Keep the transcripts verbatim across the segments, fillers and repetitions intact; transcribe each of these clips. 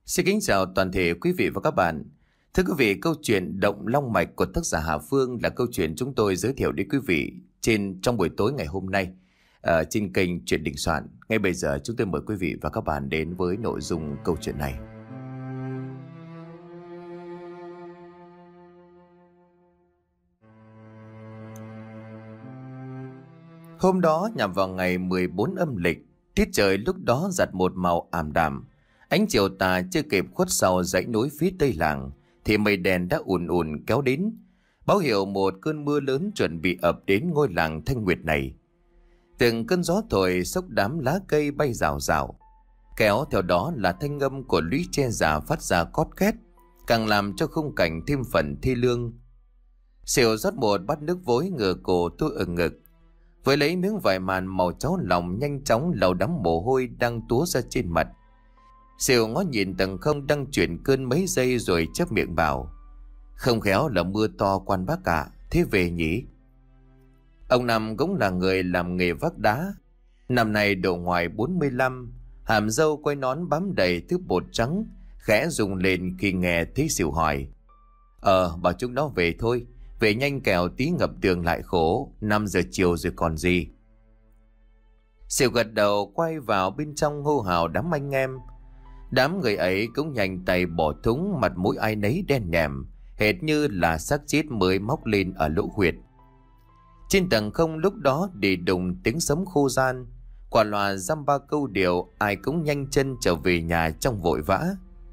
Xin kính chào toàn thể quý vị và các bạn. Thưa quý vị, câu chuyện Động Long Mạch của tác giả Hà Phương là câu chuyện chúng tôi giới thiệu đến quý vị trên trong buổi tối ngày hôm nay ở trên kênh Chuyện Đình Soạn. Ngay bây giờ chúng tôi mời quý vị và các bạn đến với nội dung câu chuyện này. Hôm đó nhằm vào ngày mười bốn âm lịch, tiết trời lúc đó giặt một màu ảm đạm. Ánh chiều tà chưa kịp khuất sau dãy núi phía tây làng thì mây đen đã ùn ùn kéo đến, báo hiệu một cơn mưa lớn chuẩn bị ập đến ngôi làng Thanh Nguyệt này. Từng cơn gió thổi xốc đám lá cây bay rào rào, kéo theo đó là thanh âm của lũy tre già phát ra cót két, càng làm cho khung cảnh thêm phần thi lương. Xỉu rót một bát nước vối ngửa cổ tôi ở ngực, với lấy miếng vải màn màu cháo lòng nhanh chóng lau đám mồ hôi đang túa ra trên mặt. Xỉu ngó nhìn tầng không đang chuyển cơn mấy giây rồi chép miệng bảo: không khéo là mưa to quan bác ạ, thế về nhỉ? Ông Năm cũng là người làm nghề vác đá, năm nay độ ngoài bốn mươi lăm, hàm râu quay nón bám đầy thứ bột trắng, khẽ rung lên khi nghe thấy Xỉu hỏi: Ờ, bảo chúng nó về thôi, về nhanh kẻo tí ngập đường lại khổ, năm giờ chiều rồi còn gì. Xỉu gật đầu quay vào bên trong hô hào đám anh em. Đám người ấy cũng nhanh tay bỏ thúng, mặt mũi ai nấy đen nhèm, hệt như là xác chết mới móc lên ở lỗ huyệt. Trên tầng không lúc đó đi đùng tiếng sấm khô gian, quả loa dăm ba câu điệu, ai cũng nhanh chân trở về nhà trong vội vã.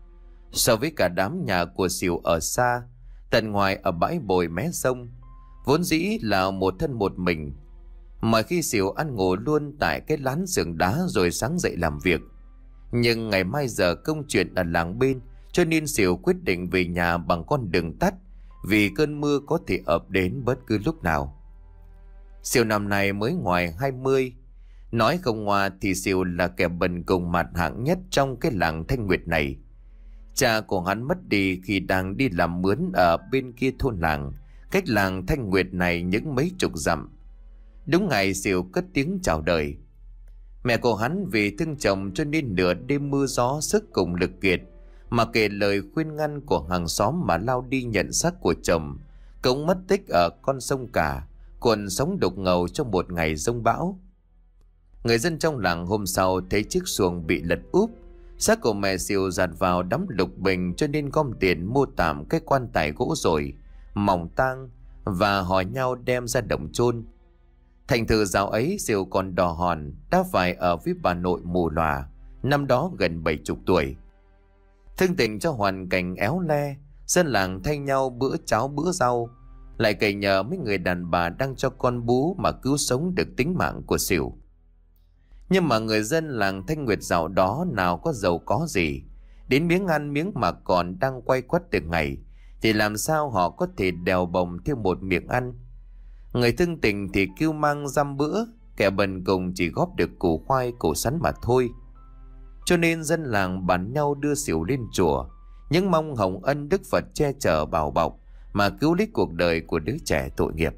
So với cả đám nhà của Xỉu ở xa, tận ngoài ở bãi bồi mé sông, vốn dĩ là một thân một mình, mà khi Xỉu ăn ngủ luôn tại cái lán giường đá rồi sáng dậy làm việc. Nhưng ngày mai giờ công chuyện ở làng bên, cho nên Xỉu quyết định về nhà bằng con đường tắt, vì cơn mưa có thể ập đến bất cứ lúc nào. Xỉu năm nay mới ngoài hai mươi, nói không ngoa thì Xỉu là kẻ bần cùng mặt hạng nhất trong cái làng Thanh Nguyệt này. Cha của hắn mất đi khi đang đi làm mướn ở bên kia thôn làng, cách làng Thanh Nguyệt này những mấy chục dặm. Đúng ngày Xỉu cất tiếng chào đời. Mẹ của hắn vì thương chồng cho nên nửa đêm mưa gió sức cùng lực kiệt, mà kể lời khuyên ngăn của hàng xóm mà lao đi nhận xác của chồng, cũng mất tích ở con sông Cả, cuộn sóng đục ngầu trong một ngày giông bão. Người dân trong làng hôm sau thấy chiếc xuồng bị lật úp, xác của mẹ Xỉu dạt vào đám lục bình, cho nên gom tiền mua tạm cái quan tài gỗ rồi mỏng tang và hò nhau đem ra đồng chôn. Thành thử dạo ấy Xỉu còn đò hòn đã phải ở với bà nội mù lòa, năm đó gần bảy chục tuổi. Thương tình cho hoàn cảnh éo le, dân làng thay nhau bữa cháo bữa rau, lại cậy nhờ mấy người đàn bà đang cho con bú mà cứu sống được tính mạng của Xỉu. Nhưng mà người dân làng Thanh Nguyệt dạo đó nào có giàu có gì, đến miếng ăn miếng mặc còn đang quay quắt từng ngày, thì làm sao họ có thể đèo bồng thêm một miệng ăn. Người thương tình thì kêu mang dăm bữa, kẻ bần cùng chỉ góp được củ khoai củ sắn mà thôi. Cho nên dân làng bàn nhau đưa Xỉu lên chùa, những mong hồng ân đức Phật che chở bảo bọc mà cứu lấy cuộc đời của đứa trẻ tội nghiệp.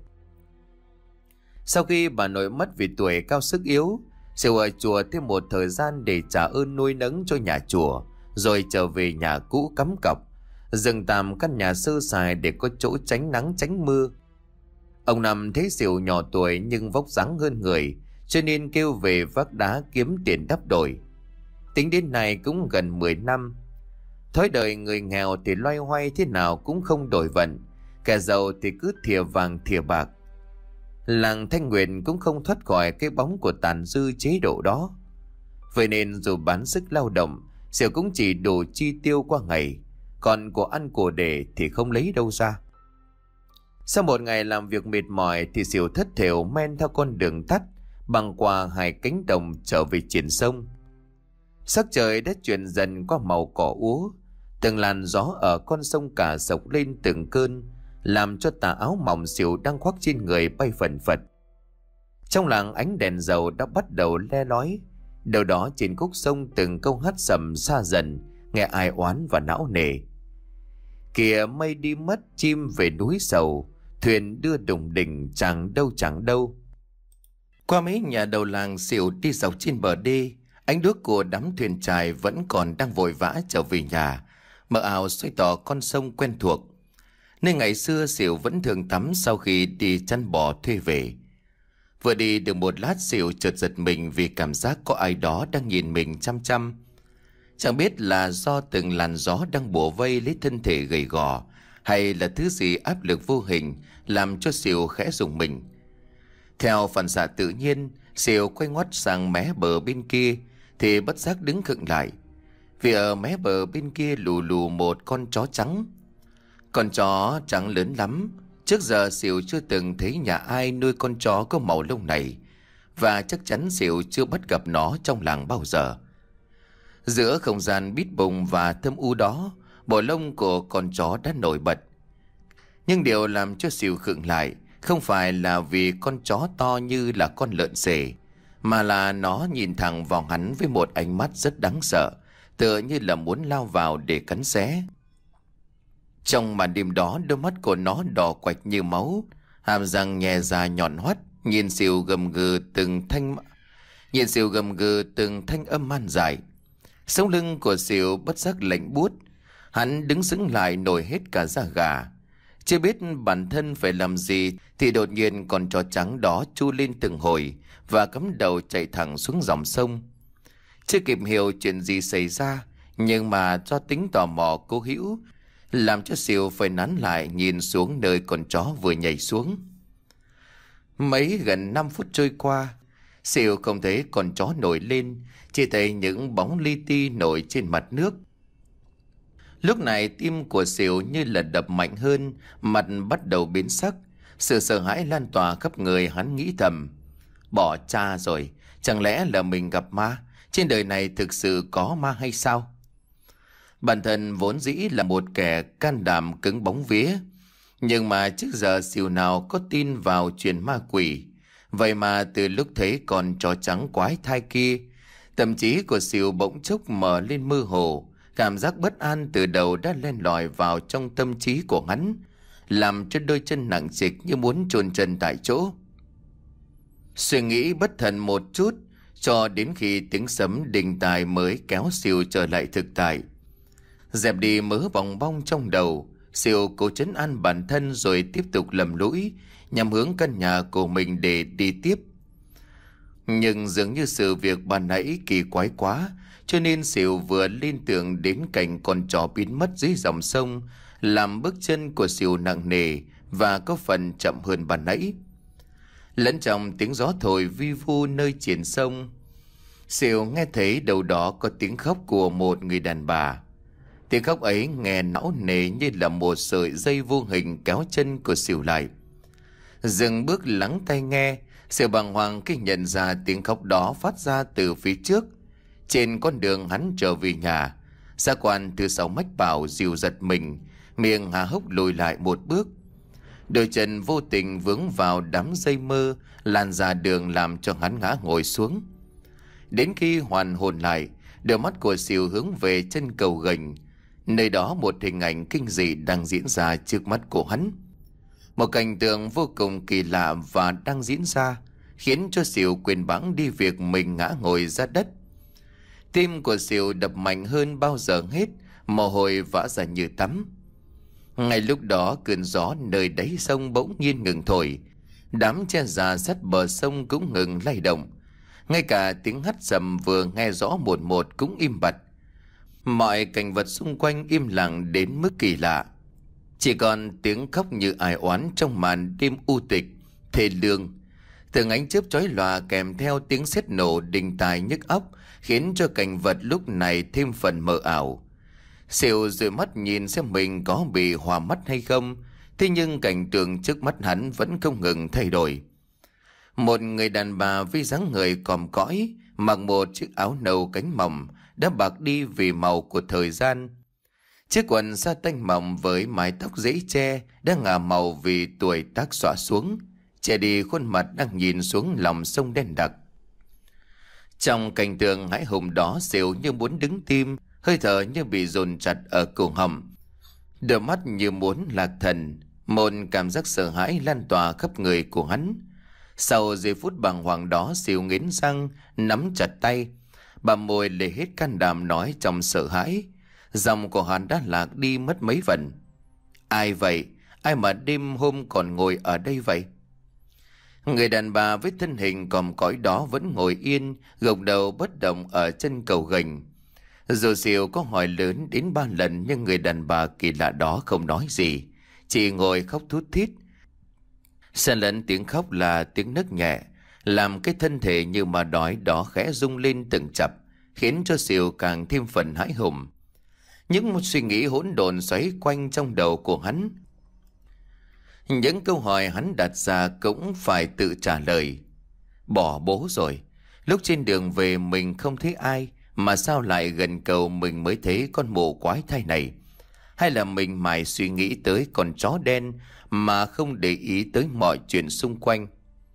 Sau khi bà nội mất vì tuổi cao sức yếu, Xỉu ở chùa thêm một thời gian để trả ơn nuôi nấng cho nhà chùa, rồi trở về nhà cũ cắm cọc, dừng tạm căn nhà sơ sài để có chỗ tránh nắng tránh mưa. Ông Năm thấy Xỉu nhỏ tuổi nhưng vóc dáng hơn người, cho nên kêu về vác đá kiếm tiền đắp đổi. Tính đến nay cũng gần mười năm. Thói đời người nghèo thì loay hoay thế nào cũng không đổi vận, kẻ giàu thì cứ thìa vàng thìa bạc. Làng Thanh Nguyệt cũng không thoát khỏi cái bóng của tàn dư chế độ đó. Vậy nên dù bán sức lao động, Xỉu cũng chỉ đủ chi tiêu qua ngày, còn của ăn của để thì không lấy đâu ra. Sau một ngày làm việc mệt mỏi thì Xỉu thất thểu men theo con đường tắt băng qua hai cánh đồng trở về triển sông. Sắc trời đã chuyển dần qua màu cỏ úa, từng làn gió ở con sông Cả sộc lên từng cơn, làm cho tà áo mỏng Xỉu đang khoác trên người bay phần phật. Trong làng ánh đèn dầu đã bắt đầu le lói, đâu đó trên khúc sông từng câu hát sầm xa dần, nghe ai oán và não nề. Kìa mây đi mất chim về núi sầu, thuyền đưa đùng đỉnh chẳng đâu chẳng đâu. Qua mấy nhà đầu làng, Xỉu đi dọc trên bờ đê, Ánh đuốc của đám thuyền chài vẫn còn đang vội vã trở về nhà, mờ ảo xoay tỏ con sông quen thuộc, nơi ngày xưa Xỉu vẫn thường tắm sau khi đi chăn bò thuê về. Vừa đi được một lát, Xỉu chợt giật mình vì cảm giác có ai đó đang nhìn mình chăm chăm. Chẳng biết là do từng làn gió đang bủa vây lấy thân thể gầy gò, hay là thứ gì áp lực vô hình làm cho Xỉu khẽ rùng mình. Theo phản xạ tự nhiên, Xỉu quay ngoắt sang mé bờ bên kia thì bất giác đứng khựng lại, vì ở mé bờ bên kia lù lù một con chó trắng. Con chó trắng lớn lắm, trước giờ Xỉu chưa từng thấy nhà ai nuôi con chó có màu lông này, và chắc chắn Xỉu chưa bắt gặp nó trong làng bao giờ. Giữa không gian bít bùng và thâm u đó, bộ lông của con chó đã nổi bật. Nhưng điều làm cho Xỉu khựng lại không phải là vì con chó to như là con lợn xề, mà là nó nhìn thẳng vào hắn với một ánh mắt rất đáng sợ, tựa như là muốn lao vào để cắn xé. Trong màn đêm đó, đôi mắt của nó đỏ quạch như máu, hàm răng nhè ra nhọn hoắt, nhìn Xỉu gầm gừ từng thanh nhìn Xỉu gầm gừ từng thanh âm man dại. Sống lưng của Xỉu bất giác lạnh buốt, hắn đứng sững lại nổi hết cả da gà. Chưa biết bản thân phải làm gì thì đột nhiên con chó trắng đó chu lên từng hồi và cắm đầu chạy thẳng xuống dòng sông. Chưa kịp hiểu chuyện gì xảy ra, nhưng mà do tính tò mò cố hữu làm cho Xỉu phải nán lại nhìn xuống nơi con chó vừa nhảy xuống. Mấy gần năm phút trôi qua, Xỉu không thấy con chó nổi lên, chỉ thấy những bóng li ti nổi trên mặt nước. Lúc này tim của Xỉu như là đập mạnh hơn, mặt bắt đầu biến sắc, sự sợ hãi lan tỏa khắp người. Hắn nghĩ thầm, bỏ cha rồi, chẳng lẽ là mình gặp ma? Trên đời này thực sự có ma hay sao? Bản thân vốn dĩ là một kẻ can đảm cứng bóng vía, nhưng mà trước giờ Xỉu nào có tin vào chuyện ma quỷ. Vậy mà từ lúc thấy con chó trắng quái thai kia, tâm trí của Xỉu bỗng chốc mở lên mơ hồ. Cảm giác bất an từ đầu đã len lỏi vào trong tâm trí của hắn, làm cho đôi chân nặng trịch như muốn chôn chân tại chỗ. Suy nghĩ bất thần một chút, cho đến khi tiếng sấm đình tài mới kéo Xỉu trở lại thực tại. Dẹp đi mớ bòng bong trong đầu, Xỉu cố trấn an bản thân rồi tiếp tục lầm lũi nhằm hướng căn nhà của mình để đi tiếp. Nhưng dường như sự việc ban nãy kỳ quái quá, cho nên Xỉu vừa liên tưởng đến cảnh con chó biến mất dưới dòng sông, làm bước chân của Xỉu nặng nề và có phần chậm hơn ban nãy. Lẫn trong tiếng gió thổi vi vu nơi triển sông, Xỉu nghe thấy đâu đó có tiếng khóc của một người đàn bà. Tiếng khóc ấy nghe não nề như là một sợi dây vô hình kéo chân của Xỉu lại. Dừng bước lắng tai nghe, Xỉu bàng hoàng khi nhận ra tiếng khóc đó phát ra từ phía trước. Trên con đường hắn trở về nhà, gia quan thứ sáu mách bảo dìu giật mình, miệng há hốc lùi lại một bước. Đôi chân vô tình vướng vào đám dây mơ lan ra đường làm cho hắn ngã ngồi xuống. Đến khi hoàn hồn lại, đôi mắt của Xỉu hướng về chân cầu gành. Nơi đó một hình ảnh kinh dị đang diễn ra trước mắt của hắn. Một cảnh tượng vô cùng kỳ lạ và đang diễn ra, khiến cho Xỉu quên bẵng đi việc mình ngã ngồi ra đất. Tim của Xỉu đập mạnh hơn bao giờ hết, mồ hôi vã ra như tắm. Ngay lúc đó cơn gió nơi đáy sông bỗng nhiên ngừng thổi, đám tre già sát bờ sông cũng ngừng lay động. Ngay cả tiếng hắt sầm vừa nghe rõ một một cũng im bặt. Mọi cảnh vật xung quanh im lặng đến mức kỳ lạ. Chỉ còn tiếng khóc như ai oán trong màn đêm u tịch, thê lương. Từng ánh chớp chói lòa kèm theo tiếng sét nổ đình tài nhức óc, khiến cho cảnh vật lúc này thêm phần mờ ảo. Xỉu dụi mắt nhìn xem mình có bị hòa mắt hay không, thế nhưng cảnh tượng trước mắt hắn vẫn không ngừng thay đổi. Một người đàn bà với dáng người còm cõi, mặc một chiếc áo nâu cánh mỏng đã bạc đi vì màu của thời gian. Chiếc quần sa tanh mỏng với mái tóc dễ che đã ngả màu vì tuổi tác xõa xuống, che đi khuôn mặt đang nhìn xuống lòng sông đen đặc. Trong cảnh tượng hãi hùng đó, Xỉu như muốn đứng tim, hơi thở như bị dồn chặt ở cổ họng, đôi mắt như muốn lạc thần. Một cảm giác sợ hãi lan tỏa khắp người của hắn. Sau giây phút bàng hoàng đó, Xỉu nghiến răng nắm chặt tay, Bà Mồi lấy hết can đảm nói trong sợ hãi. Dòng của hắn đã lạc đi mất mấy phần. Ai vậy? Ai mà đêm hôm còn ngồi ở đây vậy? Người đàn bà với thân hình còm cõi đó vẫn ngồi yên, gục đầu bất động ở chân cầu gành. Dù Diệu có hỏi lớn đến ba lần nhưng người đàn bà kỳ lạ đó không nói gì, chỉ ngồi khóc thút thít. Xen lẫn tiếng khóc là tiếng nấc nhẹ, làm cái thân thể như mà đói đó khẽ rung lên từng chập, khiến cho Diệu càng thêm phần hãi hùng. Những một suy nghĩ hỗn độn xoáy quanh trong đầu của hắn. Những câu hỏi hắn đặt ra cũng phải tự trả lời. Bỏ bố rồi. Lúc trên đường về mình không thấy ai, mà sao lại gần cầu mình mới thấy con mụ quái thai này? Hay là mình mải suy nghĩ tới con chó đen mà không để ý tới mọi chuyện xung quanh?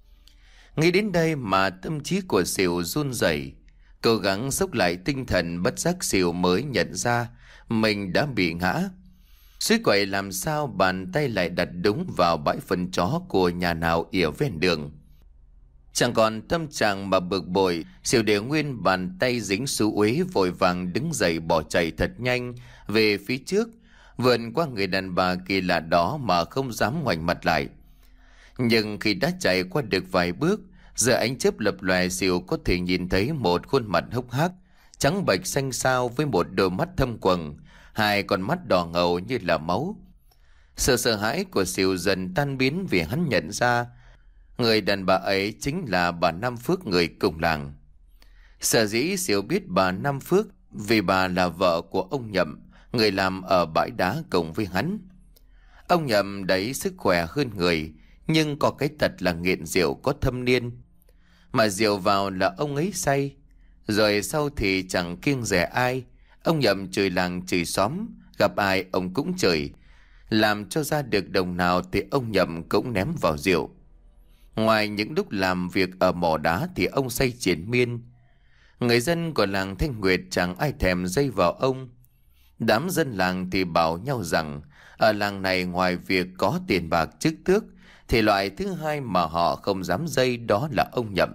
Nghĩ đến đây mà tâm trí của Sỉu run rẩy, cố gắng xốc lại tinh thần, bất giác Sỉu mới nhận ra mình đã bị ngã. Suối quậy làm sao bàn tay lại đặt đúng vào bãi phân chó của nhà nào ỉa ven đường. Chẳng còn tâm trạng mà bực bội, Sỉu để nguyên bàn tay dính xú uế, vội vàng đứng dậy bỏ chạy thật nhanh về phía trước, vượn qua người đàn bà kỳ lạ đó mà không dám ngoảnh mặt lại. Nhưng khi đã chạy qua được vài bước, giờ ánh chớp lập lòe, Sỉu có thể nhìn thấy một khuôn mặt hốc hác, trắng bệch xanh xao với một đôi mắt thâm quầng, hai con mắt đỏ ngầu như là máu. Sự sợ hãi của Sỉu dần tan biến vì hắn nhận ra người đàn bà ấy chính là bà Năm Phước, người cùng làng. Sở dĩ Sỉu biết bà Năm Phước vì bà là vợ của ông Nhậm, người làm ở bãi đá cùng với hắn. Ông Nhậm đấy sức khỏe hơn người, nhưng có cái tật là nghiện rượu có thâm niên. Mà rượu vào là ông ấy say, rồi sau thì chẳng kiêng dè ai. Ông Nhậm chửi làng chửi xóm, gặp ai ông cũng chửi. Làm cho ra được đồng nào thì ông Nhậm cũng ném vào rượu. Ngoài những lúc làm việc ở mỏ đá thì ông say triền miên. Người dân của làng Thanh Nguyệt chẳng ai thèm dây vào ông. Đám dân làng thì bảo nhau rằng ở làng này ngoài việc có tiền bạc chức tước thì loại thứ hai mà họ không dám dây đó là ông Nhậm.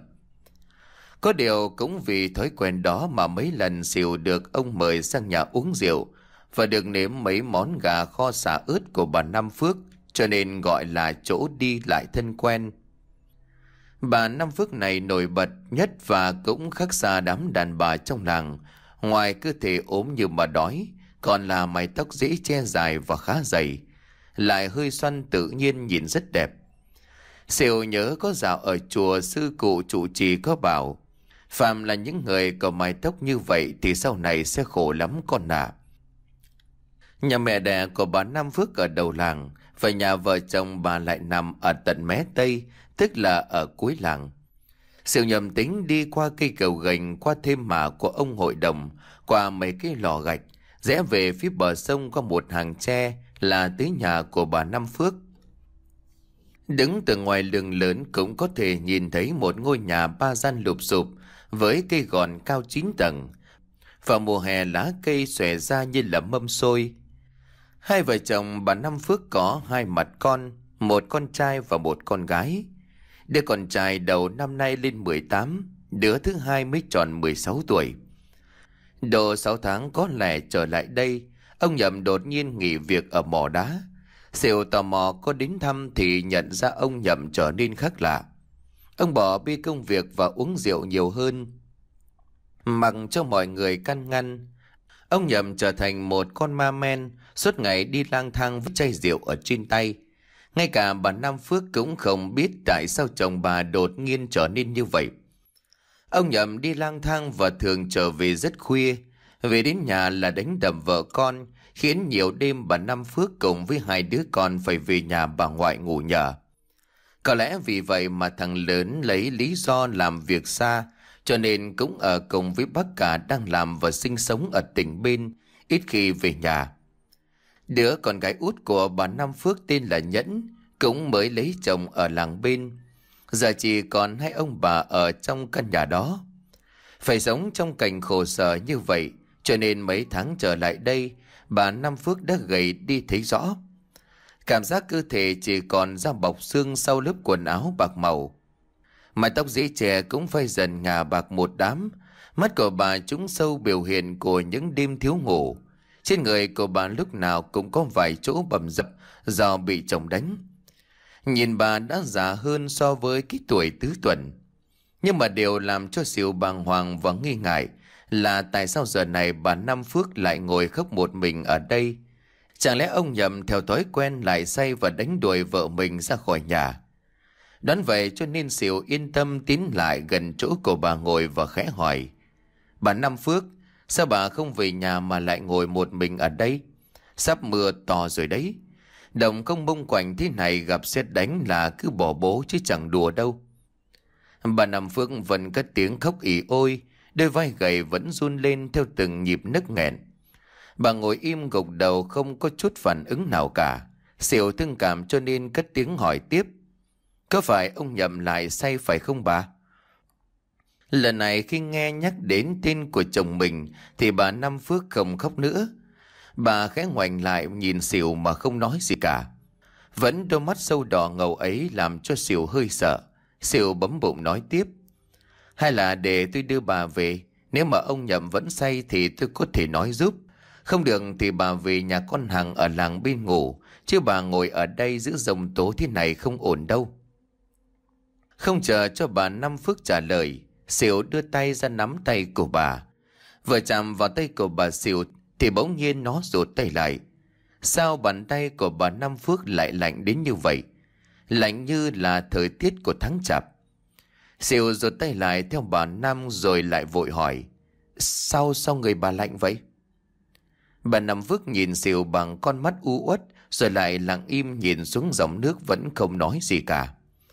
Có điều cũng vì thói quen đó mà mấy lần Sỉu được ông mời sang nhà uống rượu và được nếm mấy món gà kho xả ớt của bà Năm Phước, cho nên gọi là chỗ đi lại thân quen. Bà Năm Phước này nổi bật nhất và cũng khác xa đám đàn bà trong làng. Ngoài cơ thể ốm như mà đói, còn là mái tóc dễ che dài và khá dày, lại hơi xoăn tự nhiên, nhìn rất đẹp. Sỉu nhớ có dạo ở chùa sư cụ trụ trì có bảo, phàm là những người có mái tóc như vậy thì sau này sẽ khổ lắm con ạ. Nhà mẹ đẻ của bà Năm Phước ở đầu làng, và nhà vợ chồng bà lại nằm ở tận mé tây, tức là ở cuối làng. Sỉu nhầm tính đi qua cây cầu gành, qua thêm mả của ông hội đồng, qua mấy cái lò gạch, rẽ về phía bờ sông qua một hàng tre là tới nhà của bà Năm Phước. Đứng từ ngoài đường lớn cũng có thể nhìn thấy một ngôi nhà ba gian lụp xụp với cây gòn cao chín tầng. Vào mùa hè lá cây xòe ra như là mâm xôi. Hai vợ chồng bà Năm Phước có hai mặt con, một con trai và một con gái. Đứa con trai đầu năm nay lên mười tám, đứa thứ hai mới tròn mười sáu tuổi. Độ sáu tháng có lẽ trở lại đây, ông Nhậm đột nhiên nghỉ việc ở mỏ đá. Sỉu tò mò có đến thăm thì nhận ra ông Nhậm trở nên khác lạ. Ông bỏ bê công việc và uống rượu nhiều hơn, mặc cho mọi người can ngăn. Ông Nhậm trở thành một con ma men, suốt ngày đi lang thang với chai rượu ở trên tay. Ngay cả bà Năm Phước cũng không biết tại sao chồng bà đột nhiên trở nên như vậy. Ông Nhậm đi lang thang và thường trở về rất khuya. Về đến nhà là đánh đập vợ con, khiến nhiều đêm bà Năm Phước cùng với hai đứa con phải về nhà bà ngoại ngủ nhờ. Có lẽ vì vậy mà thằng lớn lấy lý do làm việc xa, cho nên cũng ở cùng với bác cả đang làm và sinh sống ở tỉnh bên, ít khi về nhà. Đứa con gái út của bà Năm Phước tên là Nhẫn, cũng mới lấy chồng ở làng bên. Giờ chỉ còn hai ông bà ở trong căn nhà đó. Phải sống trong cảnh khổ sở như vậy, cho nên mấy tháng trở lại đây, bà Năm Phước đã gầy đi thấy rõ. Cảm giác cơ thể chỉ còn da bọc xương sau lớp quần áo bạc màu. Mái tóc dễ trẻ cũng phai dần ngà bạc một đám, Mắt của bà trũng sâu biểu hiện của những đêm thiếu ngủ. Trên người của bà lúc nào cũng có vài chỗ bầm dập do bị chồng đánh. Nhìn bà đã già hơn so với cái tuổi tứ tuần. Nhưng mà điều làm cho Sỉu bàng hoàng và nghi ngại là tại sao giờ này bà Năm Phước lại ngồi khóc một mình ở đây. Chẳng lẽ ông Nhậm theo thói quen lại say và đánh đuổi vợ mình ra khỏi nhà? Đoán vậy cho nên Sỉu yên tâm tiến lại gần chỗ của bà ngồi và khẽ hỏi: Bà Năm Phước, sao bà không về nhà mà lại ngồi một mình ở đây? Sắp mưa to rồi đấy. Đồng không bông quạnh thế này gặp sét đánh là cứ bỏ bố chứ chẳng đùa đâu. Bà Năm Phước vẫn cất tiếng khóc ỉ ôi, đôi vai gầy vẫn run lên theo từng nhịp nức nghẹn. Bà ngồi im gục đầu không có chút phản ứng nào cả. Sỉu thương cảm cho nên cất tiếng hỏi tiếp: Có phải ông Nhậm lại say phải không bà? Lần này khi nghe nhắc đến tên của chồng mình thì bà Năm Phước không khóc nữa. Bà khẽ ngoảnh lại nhìn Sỉu mà không nói gì cả. Vẫn đôi mắt sâu đỏ ngầu ấy làm cho Sỉu hơi sợ. Sỉu bấm bụng nói tiếp: Hay là để tôi đưa bà về? Nếu mà ông Nhậm vẫn say thì tôi có thể nói giúp. Không được thì bà về nhà con Hằng ở làng bên ngủ, chứ bà ngồi ở đây giữ giông tố thế này không ổn đâu. Không chờ cho bà Năm Phước trả lời, Sỉu đưa tay ra nắm tay của bà. Vừa chạm vào tay của bà Sỉu thì bỗng nhiên nó rụt tay lại. Sao bàn tay của bà Năm Phước lại lạnh đến như vậy? Lạnh như là thời tiết của tháng Chạp. Sỉu rụt tay lại theo bà Năm rồi lại vội hỏi: Sao sao người bà lạnh vậy? Bà Năm Phước nhìn Sỉu bằng con mắt u uất rồi lại lặng im nhìn xuống dòng nước vẫn không nói gì cả.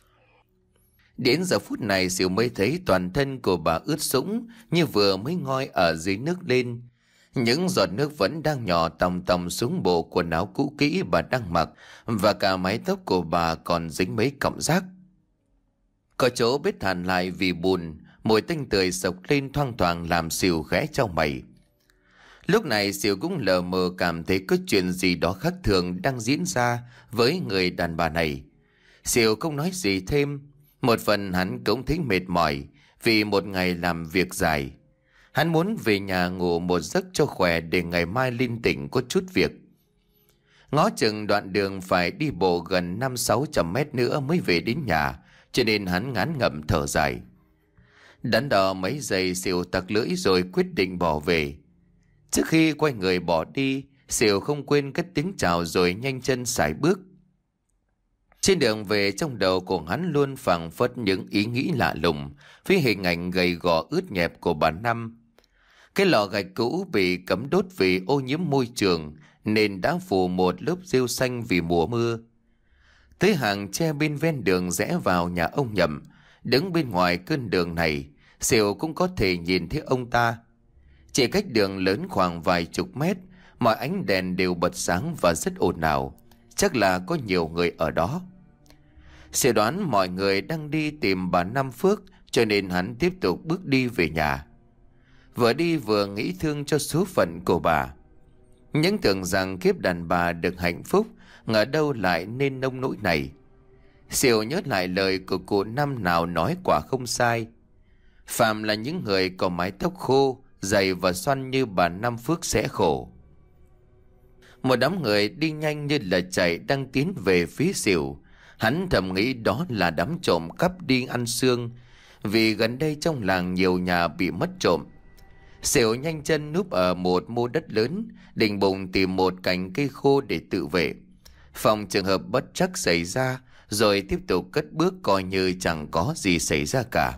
Đến giờ phút này Sỉu mới thấy toàn thân của bà ướt sũng như vừa mới ngoi ở dưới nước lên. Những giọt nước vẫn đang nhỏ tòng tòng xuống bộ quần áo cũ kỹ bà đang mặc, và cả mái tóc của bà còn dính mấy cọng rác. Có chỗ bết hàn lại vì bùn, mùi tanh tưởi sộc lên thoang thoảng làm Sỉu khẽ chau mày. Lúc này Sỉu cũng lờ mờ cảm thấy có chuyện gì đó khác thường đang diễn ra với người đàn bà này. Sỉu không nói gì thêm. Một phần hắn cũng thấy mệt mỏi vì một ngày làm việc dài. Hắn muốn về nhà ngủ một giấc cho khỏe để ngày mai lên tỉnh có chút việc. Ngó chừng đoạn đường phải đi bộ gần năm sáu trăm mét nữa mới về đến nhà, cho nên hắn ngán ngẩm thở dài. Đắn đo mấy giây Sỉu tặc lưỡi rồi quyết định bỏ về. Trước khi quay người bỏ đi, Sỉu không quên cất tiếng chào rồi nhanh chân sải bước. Trên đường về trong đầu của hắn luôn phảng phất những ý nghĩ lạ lùng với hình ảnh gầy gò ướt nhẹp của bà Năm. Cái lò gạch cũ bị cấm đốt vì ô nhiễm môi trường nên đã phủ một lớp rêu xanh vì mùa mưa. Tới hàng tre bên ven đường rẽ vào nhà ông Nhậm. Đứng bên ngoài cơn đường này, Sỉu cũng có thể nhìn thấy ông ta. Chỉ cách đường lớn khoảng vài chục mét, mọi ánh đèn đều bật sáng và rất ồn ào. Chắc là có nhiều người ở đó. Sỉu đoán mọi người đang đi tìm bà Năm Phước, cho nên hắn tiếp tục bước đi về nhà. Vừa đi vừa nghĩ thương cho số phận của bà. Những tưởng rằng kiếp đàn bà được hạnh phúc, ngờ đâu lại nên nông nỗi này. Sỉu nhớ lại lời của cụ Năm nào nói quả không sai. Phàm là những người có mái tóc khô, dày và xoăn như bà Năm Phước sẽ khổ. Một đám người đi nhanh như là chạy đang tiến về phía Sỉu. Hắn thầm nghĩ đó là đám trộm cắp đi ăn xương, vì gần đây trong làng nhiều nhà bị mất trộm. Sỉu nhanh chân núp ở một mô đất lớn, định bụng tìm một cành cây khô để tự vệ, phòng trường hợp bất trắc xảy ra, rồi tiếp tục cất bước coi như chẳng có gì xảy ra cả.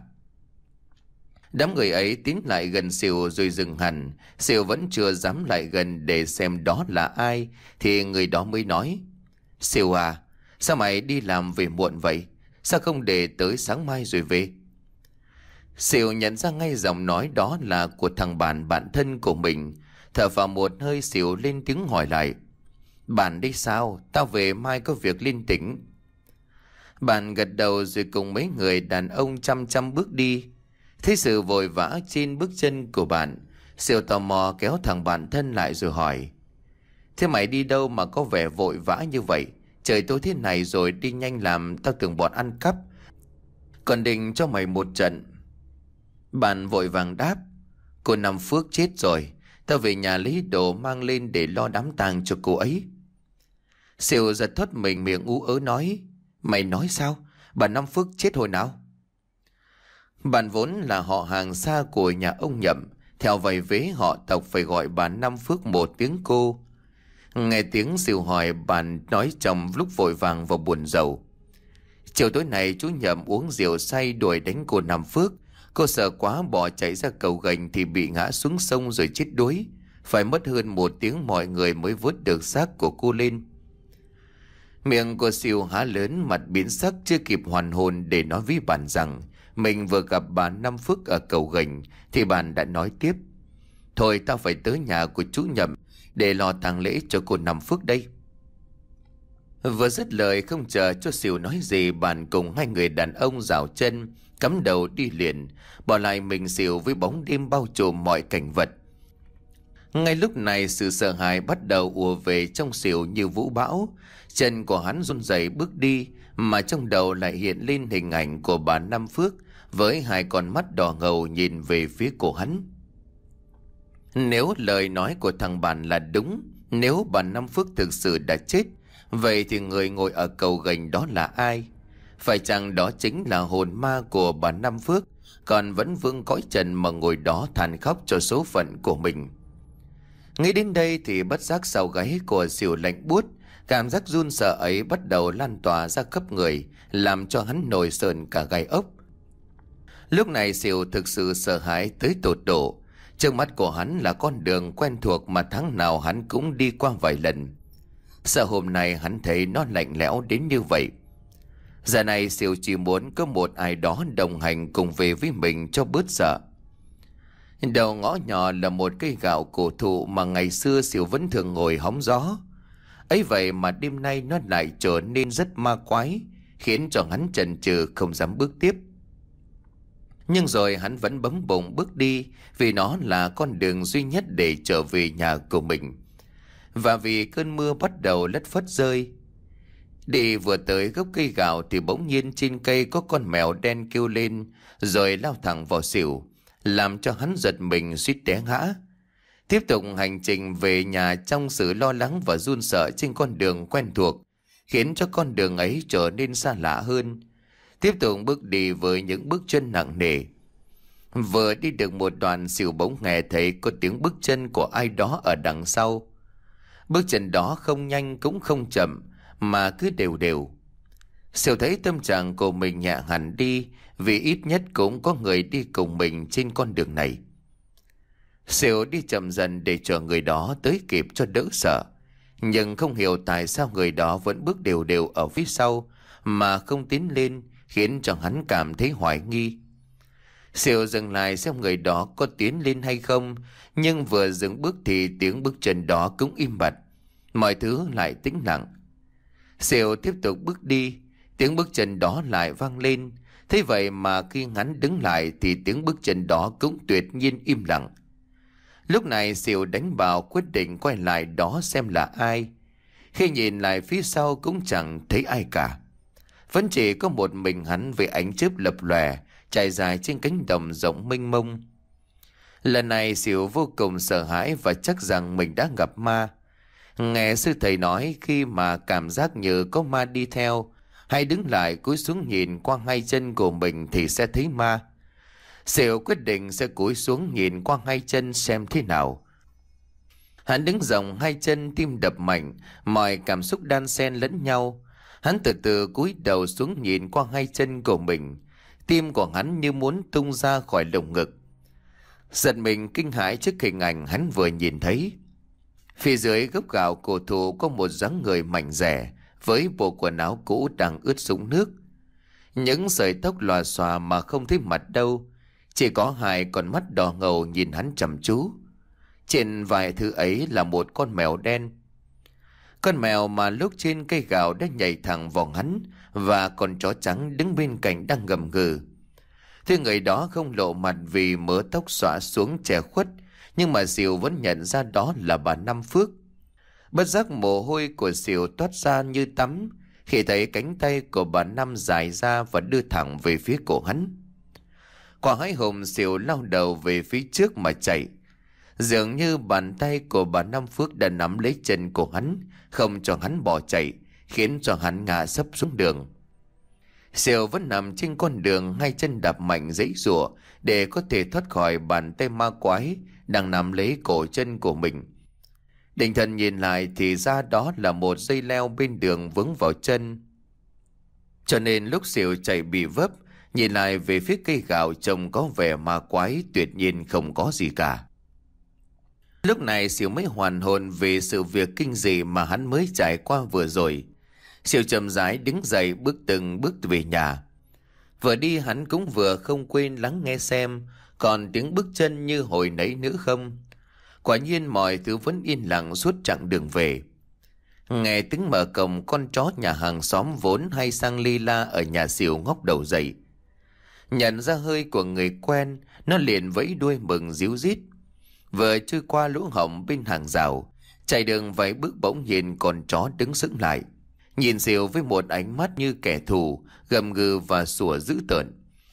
Đám người ấy tiến lại gần Sỉu rồi dừng hẳn. Sỉu vẫn chưa dám lại gần để xem đó là ai, thì người đó mới nói: Sỉu à, sao mày đi làm về muộn vậy? Sao không để tới sáng mai rồi về? Sỉu nhận ra ngay giọng nói đó là của thằng bạn bạn thân của mình. Thở vào một hơi, Sỉu lên tiếng hỏi lại: Bạn đi sao? Tao về mai có việc lên tỉnh. Bạn gật đầu rồi cùng mấy người đàn ông chăm chăm bước đi. Thấy sự vội vã trên bước chân của bạn, Sỉu tò mò kéo thằng bạn thân lại rồi hỏi: Thế mày đi đâu mà có vẻ vội vã như vậy? Trời tối thế này rồi đi nhanh làm tao tưởng bọn ăn cắp, còn định cho mày một trận. Bạn vội vàng đáp: Cô Năm Phước chết rồi. Tao về nhà lấy đồ mang lên để lo đám tang cho cô ấy. Sỉu giật thoát mình, miệng ú ớ nói: Mày nói sao? Bà Năm Phước chết hồi nào? Bạn vốn là họ hàng xa của nhà ông Nhậm, theo vầy vế họ tộc phải gọi bà Năm Phước một tiếng cô. Nghe tiếng Sỉu hỏi, bạn nói trong lúc vội vàng và buồn rầu: Chiều tối nay chú Nhậm uống rượu say đuổi đánh cô Năm Phước. Cô sợ quá bỏ chạy ra cầu gành thì bị ngã xuống sông rồi chết đuối. Phải mất hơn một tiếng mọi người mới vớt được xác của cô lên. Miệng của Sỉu há lớn, mặt biến sắc, chưa kịp hoàn hồn để nói với bạn rằng mình vừa gặp bà Năm Phước ở cầu gành thì bạn đã nói tiếp: Thôi tao phải tới nhà của chú Nhậm để lo tang lễ cho cô Năm Phước đây. Vừa dứt lời, không chờ cho Sỉu nói gì, bạn cùng hai người đàn ông rảo chân cắm đầu đi liền, bỏ lại mình Sỉu với bóng đêm bao trùm mọi cảnh vật. Ngay lúc này, sự sợ hãi bắt đầu ùa về trong Sỉu như vũ bão. Chân của hắn run rẩy bước đi, mà trong đầu lại hiện lên hình ảnh của bà Năm Phước với hai con mắt đỏ ngầu nhìn về phía của hắn. Nếu lời nói của thằng bạn là đúng, nếu bà Năm Phước thực sự đã chết, vậy thì người ngồi ở cầu gành đó là ai? Phải chăng đó chính là hồn ma của bà Năm Phước, còn vẫn vương cõi trần mà ngồi đó than khóc cho số phận của mình? Nghĩ đến đây thì bất giác sau gáy của Sỉu lạnh buốt, cảm giác run sợ ấy bắt đầu lan tỏa ra khắp người, làm cho hắn nổi sờn cả gai ốc. Lúc này Sỉu thực sự sợ hãi tới tột độ. Trước mắt của hắn là con đường quen thuộc mà tháng nào hắn cũng đi qua vài lần. Sợ hôm nay hắn thấy nó lạnh lẽo đến như vậy. Giờ này Sỉu chỉ muốn có một ai đó đồng hành cùng về với mình cho bớt sợ. Đầu ngõ nhỏ là một cây gạo cổ thụ mà ngày xưa Sỉu vẫn thường ngồi hóng gió. Ấy vậy mà đêm nay nó lại trở nên rất ma quái, khiến cho hắn chần chừ không dám bước tiếp. Nhưng rồi hắn vẫn bấm bụng bước đi, vì nó là con đường duy nhất để trở về nhà của mình. Và vì cơn mưa bắt đầu lất phất rơi. Đi vừa tới gốc cây gạo thì bỗng nhiên trên cây có con mèo đen kêu lên, rồi lao thẳng vào Sỉu, làm cho hắn giật mình suýt té ngã. Tiếp tục hành trình về nhà trong sự lo lắng và run sợ trên con đường quen thuộc, khiến cho con đường ấy trở nên xa lạ hơn. Tiếp tục bước đi với những bước chân nặng nề. Vừa đi được một đoạn, Sỉu bỗng nghe thấy có tiếng bước chân của ai đó ở đằng sau. Bước chân đó không nhanh cũng không chậm, mà cứ đều đều. Sỉu thấy tâm trạng của mình nhẹ hẳn đi, vì ít nhất cũng có người đi cùng mình trên con đường này. Sỉu đi chậm dần để chờ người đó tới kịp cho đỡ sợ. Nhưng không hiểu tại sao người đó vẫn bước đều đều ở phía sau mà không tiến lên, khiến cho hắn cảm thấy hoài nghi. Sỉu dừng lại xem người đó có tiến lên hay không, nhưng vừa dừng bước thì tiếng bước chân đó cũng im bặt. Mọi thứ lại tĩnh lặng. Sỉu tiếp tục bước đi, tiếng bước chân đó lại vang lên. Thế vậy mà khi hắn đứng lại thì tiếng bước chân đó cũng tuyệt nhiên im lặng. Lúc này Sỉu đánh bạo quyết định quay lại đó xem là ai. Khi nhìn lại phía sau cũng chẳng thấy ai cả. Vẫn chỉ có một mình hắn với ánh chớp lập lòe trải dài trên cánh đồng rộng mênh mông. Lần này Sỉu vô cùng sợ hãi và chắc rằng mình đã gặp ma. Nghe sư thầy nói khi mà cảm giác như có ma đi theo, hãy đứng lại cúi xuống nhìn qua hai chân của mình thì sẽ thấy ma. Sỉu quyết định sẽ cúi xuống nhìn qua hai chân xem thế nào. Hắn đứng rộng hai chân, tim đập mạnh, mọi cảm xúc đan xen lẫn nhau. Hắn từ từ cúi đầu xuống nhìn qua hai chân của mình. Tim của hắn như muốn tung ra khỏi lồng ngực. Giật mình kinh hãi trước hình ảnh hắn vừa nhìn thấy. Phía dưới gốc gạo cổ thụ có một dáng người mảnh dẻ với bộ quần áo cũ đang ướt sũng nước. Những sợi tóc lòa xòa mà không thấy mặt đâu, chỉ có hai con mắt đỏ ngầu nhìn hắn chăm chú. Trên vài thứ ấy là một con mèo đen. Con mèo mà lúc trên cây gạo đã nhảy thẳng vào hắn, và con chó trắng đứng bên cạnh đang gầm gừ. Thế người đó không lộ mặt vì mớ tóc xõa xuống che khuất, nhưng mà Sỉu vẫn nhận ra đó là bà Năm Phước. Bất giác mồ hôi của Sỉu toát ra như tắm khi thấy cánh tay của bà Năm dài ra và đưa thẳng về phía cổ hắn. Quả hãi hùng xỉu lao đầu về phía trước mà chạy. Dường như bàn tay của bà Năm Phước đã nắm lấy chân của hắn, không cho hắn bỏ chạy, khiến cho hắn ngã sấp xuống đường. Xỉu vẫn nằm trên con đường, hai chân đạp mạnh giãy giụa để có thể thoát khỏi bàn tay ma quái đang nắm lấy cổ chân của mình. Định thần nhìn lại thì ra đó là một dây leo bên đường vướng vào chân. Cho nên lúc Xỉu chạy bị vấp, nhìn lại về phía cây gạo trông có vẻ ma quái, tuyệt nhiên không có gì cả. Lúc này Xỉu mới hoàn hồn về sự việc kinh dị mà hắn mới trải qua vừa rồi. Xỉu chậm rãi đứng dậy, bước từng bước về nhà. Vừa đi hắn cũng vừa không quên lắng nghe xem còn tiếng bước chân như hồi nãy nữa không. Quả nhiên mọi thứ vẫn yên lặng suốt chặng đường về. Nghe tiếng mở cổng, con chó nhà hàng xóm vốn hay sang ly la ở nhà Xỉu ngóc đầu dậy. Nhận ra hơi của người quen, nó liền vẫy đuôi mừng ríu rít. Vừa trôi qua lỗ hổng bên hàng rào, chạy đường vài bước bỗng nhìn con chó đứng sững lại, nhìn Xỉu với một ánh mắt như kẻ thù, gầm gừ và sủa dữ tợn.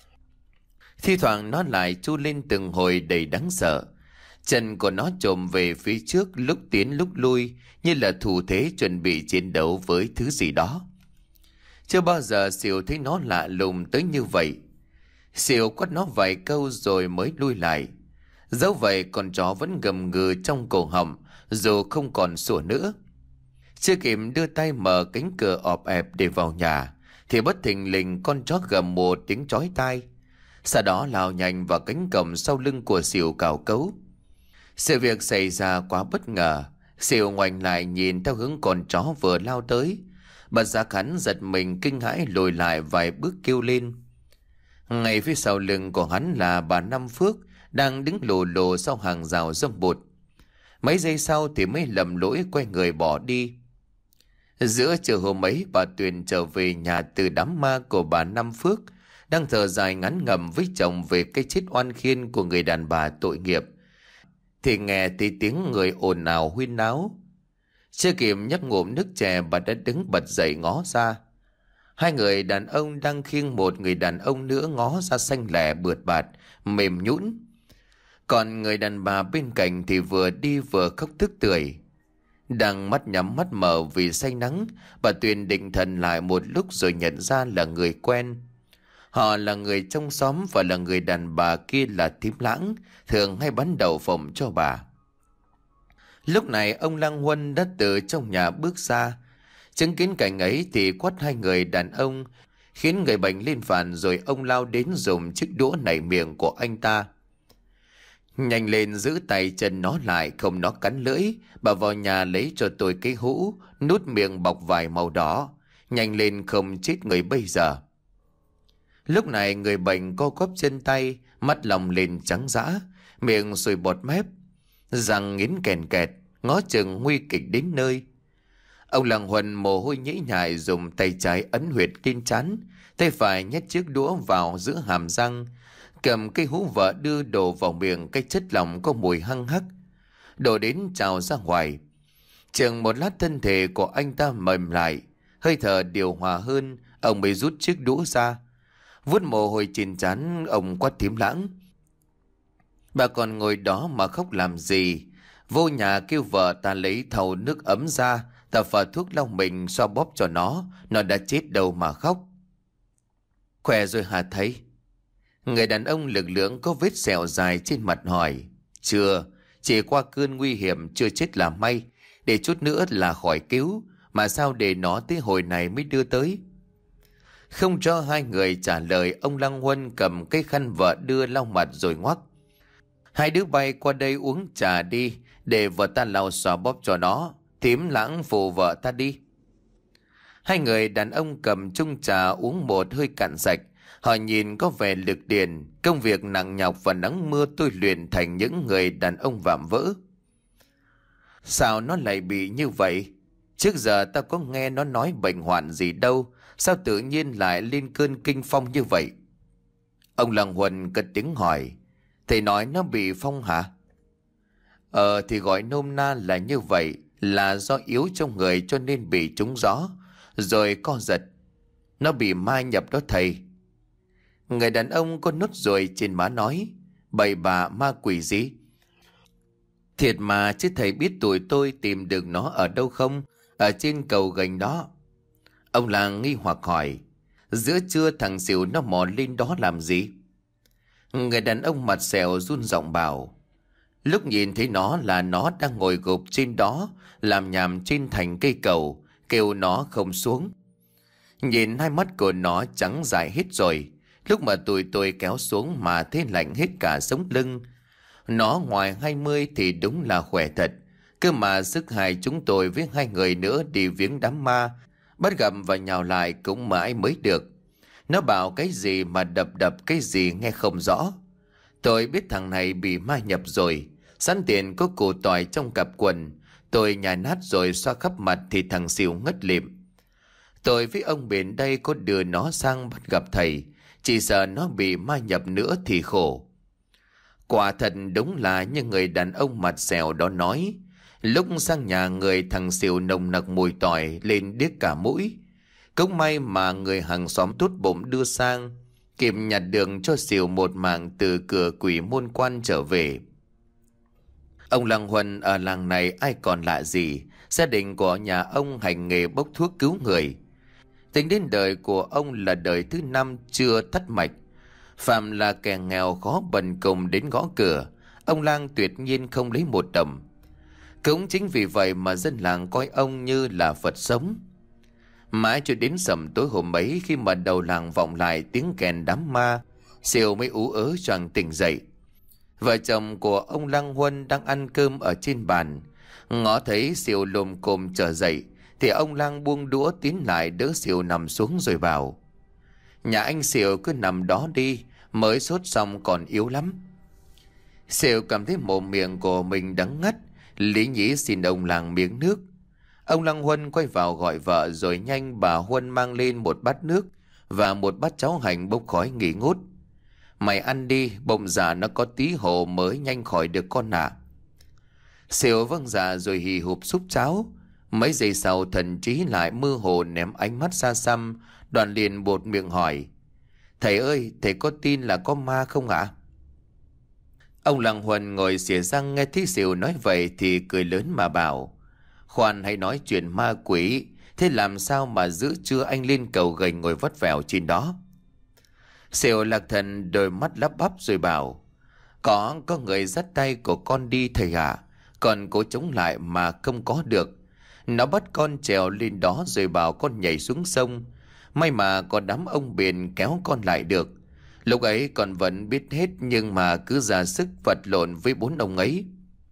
Thi thoảng nó lại chu lên từng hồi đầy đáng sợ. Chân của nó chồm về phía trước, lúc tiến lúc lui, như là thủ thế chuẩn bị chiến đấu với thứ gì đó. Chưa bao giờ Xỉu thấy nó lạ lùng tới như vậy. Xỉu quát nó vài câu rồi mới lui lại. Dẫu vậy con chó vẫn gầm gừ trong cổ họng, dù không còn sủa nữa. Chưa kịp đưa tay mở cánh cửa ọp ẹp để vào nhà, thì bất thình lình con chó gầm một tiếng chói tai. Sau đó lao nhanh vào cánh cổng sau lưng của Xỉu cào cấu. Sự việc xảy ra quá bất ngờ. Xỉu ngoảnh lại nhìn theo hướng con chó vừa lao tới. Bật ra hắn giật mình kinh hãi lùi lại vài bước kêu lên. Ngay phía sau lưng của hắn là bà Năm Phước, đang đứng lù lù sau hàng rào râm bụt. Mấy giây sau thì mới lầm lỗi quay người bỏ đi. Giữa chiều hôm ấy, bà Tuyền trở về nhà từ đám ma của bà Năm Phước, đang thở dài ngắn ngẩm với chồng về cái chết oan khiên của người đàn bà tội nghiệp, thì nghe thấy tiếng người ồn ào huyên náo. Chưa kịp nhấp ngụm nước chè, bà đã đứng bật dậy ngó ra. Hai người đàn ông đang khiêng một người đàn ông nữa ngó ra xanh lẻ bượt bạt, mềm nhũn. Còn người đàn bà bên cạnh thì vừa đi vừa khóc tức tưởi. Đang mắt nhắm mắt mở vì say nắng, bà Tuyền định thần lại một lúc rồi nhận ra là người quen. Họ là người trong xóm và là người đàn bà kia là Thím Lãng, thường hay bán đậu phộng cho bà. Lúc này ông Lang Huân đã từ trong nhà bước ra. Chứng kiến cảnh ấy thì quát hai người đàn ông, khiến người bệnh lên phản, rồi ông lao đến dùng chiếc đũa nảy miệng của anh ta. Nhanh lên giữ tay chân nó lại, không nó cắn lưỡi. Bà vào nhà lấy cho tôi cái hũ, nút miệng bọc vải màu đỏ. Nhanh lên không chết người bây giờ. Lúc này người bệnh co quắp chân tay, mắt lòng lên trắng dã, miệng sùi bọt mép, răng nghiến kèn kẹt, ngó chừng nguy kịch đến nơi. Ông Làng Huân mồ hôi nhễ nhại dùng tay trái ấn huyệt lên trán, tay phải nhét chiếc đũa vào giữa hàm răng, cầm cây hũ vợ đưa đồ vào miệng, cái chất lỏng có mùi hăng hắc đổ đến trào ra ngoài. Chừng một lát thân thể của anh ta mềm lại, hơi thở điều hòa hơn, ông mới rút chiếc đũa ra, vuốt mồ hôi trên trán. Ông quát Thím Lãng: bà còn ngồi đó mà khóc làm gì? Vô nhà kêu vợ ta lấy thau nước ấm ra, ta pha thuốc lau mình xoa bóp cho nó, nó đã chết đâu mà khóc. Khỏe rồi hả thầy? Người đàn ông lực lưỡng có vết sẹo dài trên mặt hỏi. Chưa, chỉ qua cơn nguy hiểm, chưa chết là may, để chút nữa là khỏi cứu, mà sao để nó tới hồi này mới đưa tới? Không cho hai người trả lời, ông Lăng Huân cầm cái khăn vợ đưa lau mặt rồi ngoắc: hai đứa bay qua đây uống trà đi, để vợ ta lau xoa bóp cho nó. Thím Lãng phụ vợ ta đi. Hai người đàn ông cầm chung trà uống một hơi cạn sạch. Họ nhìn có vẻ lực điền, công việc nặng nhọc và nắng mưa tôi luyện thành những người đàn ông vạm vỡ. Sao nó lại bị như vậy? Trước giờ ta có nghe nó nói bệnh hoạn gì đâu, sao tự nhiên lại lên cơn kinh phong như vậy? Ông Lăng Huân cất tiếng hỏi. Thầy nói nó bị phong hả? Ờ thì gọi nôm na là như vậy, là do yếu trong người cho nên bị trúng gió, rồi co giật. Nó bị ma nhập đó thầy. Người đàn ông có nốt ruồi trên má nói: Bậy bạ ma quỷ gì? Thiệt mà, chứ thầy biết tụi tôi tìm được nó ở đâu không? Ở trên cầu gành đó. Ông làng nghi hoặc hỏi: Giữa trưa thằng xỉu nó mò lên đó làm gì? Người đàn ông mặt sẹo run giọng bảo: Lúc nhìn thấy nó là nó đang ngồi gục trên đó, làm nhảm trên thành cây cầu, kêu nó không xuống. Nhìn hai mắt của nó trắng dại hết rồi. Lúc mà tụi tôi kéo xuống mà thấy lạnh hết cả sống lưng. Nó ngoài hai mươi thì đúng là khỏe thật. Cơ mà sức hai chúng tôi với hai người nữa đi viếng đám ma, bắt gặp và nhào lại cũng mãi mới được. Nó bảo cái gì mà đập đập cái gì nghe không rõ. Tôi biết thằng này bị ma nhập rồi. Sẵn tiện có củ tỏi trong cặp quần, tôi nhai nát rồi xoa khắp mặt thì thằng xỉu ngất lịm. Tôi với ông bên đây có đưa nó sang bắt gặp thầy, chỉ sợ nó bị ma nhập nữa thì khổ. Quả thật đúng là như người đàn ông mặt sẹo đó nói. Lúc sang nhà người, thằng xỉu nồng nặc mùi tỏi lên điếc cả mũi. Cũng may mà người hàng xóm tốt bụng đưa sang, kịp nhặt đường cho xỉu một mạng từ cửa quỷ môn quan trở về. Ông Lăng Huân ở làng này ai còn lạ gì. Gia đình của nhà ông hành nghề bốc thuốc cứu người. Tính đến đời của ông là đời thứ năm chưa thất mạch. Phạm là kẻ nghèo khó bần cùng đến gõ cửa, ông Lang tuyệt nhiên không lấy một đồng. Cũng chính vì vậy mà dân làng coi ông như là Phật sống. Mãi cho đến sầm tối hôm ấy, khi mà đầu làng vọng lại tiếng kèn đám ma, xỉu mới ú ớ choàng tỉnh dậy. Vợ chồng của ông Lăng Huân đang ăn cơm ở trên bàn, ngó thấy xỉu lồm cồm trở dậy thì ông Lang buông đũa tiến lại đỡ xỉu nằm xuống rồi bảo: Nhà anh xỉu cứ nằm đó đi, mới sốt xong còn yếu lắm. Xỉu cảm thấy mồm miệng của mình đắng ngắt, lý nhí xin ông làng miếng nước. Ông Lăng Huân quay vào gọi vợ rồi nhanh bà Huân mang lên một bát nước và một bát cháo hành bốc khói nghỉ ngút. Mày ăn đi, bụng dạ nó có tí hồ mới nhanh khỏi được con ạ. À. Xỉu vâng dạ rồi hì hụp xúc cháo. Mấy giây sau thần trí lại mơ hồ ném ánh mắt xa xăm, đoạn liền buột miệng hỏi: Thầy ơi, thầy có tin là có ma không ạ? À? Ông Lăng Huân ngồi xỉa răng nghe thấy xỉu nói vậy thì cười lớn mà bảo: Khoan hãy nói chuyện ma quỷ, thế làm sao mà giữa trưa anh lên cầu gành ngồi vắt vẻo trên đó? Xỉu lạc thần đôi mắt lắp bắp rồi bảo: Có, có người dắt tay của con đi thầy ạ. À. Còn cố chống lại mà không có được. Nó bắt con trèo lên đó rồi bảo con nhảy xuống sông. May mà có đám ông biển kéo con lại được. Lúc ấy con vẫn biết hết nhưng mà cứ ra sức vật lộn với bốn ông ấy.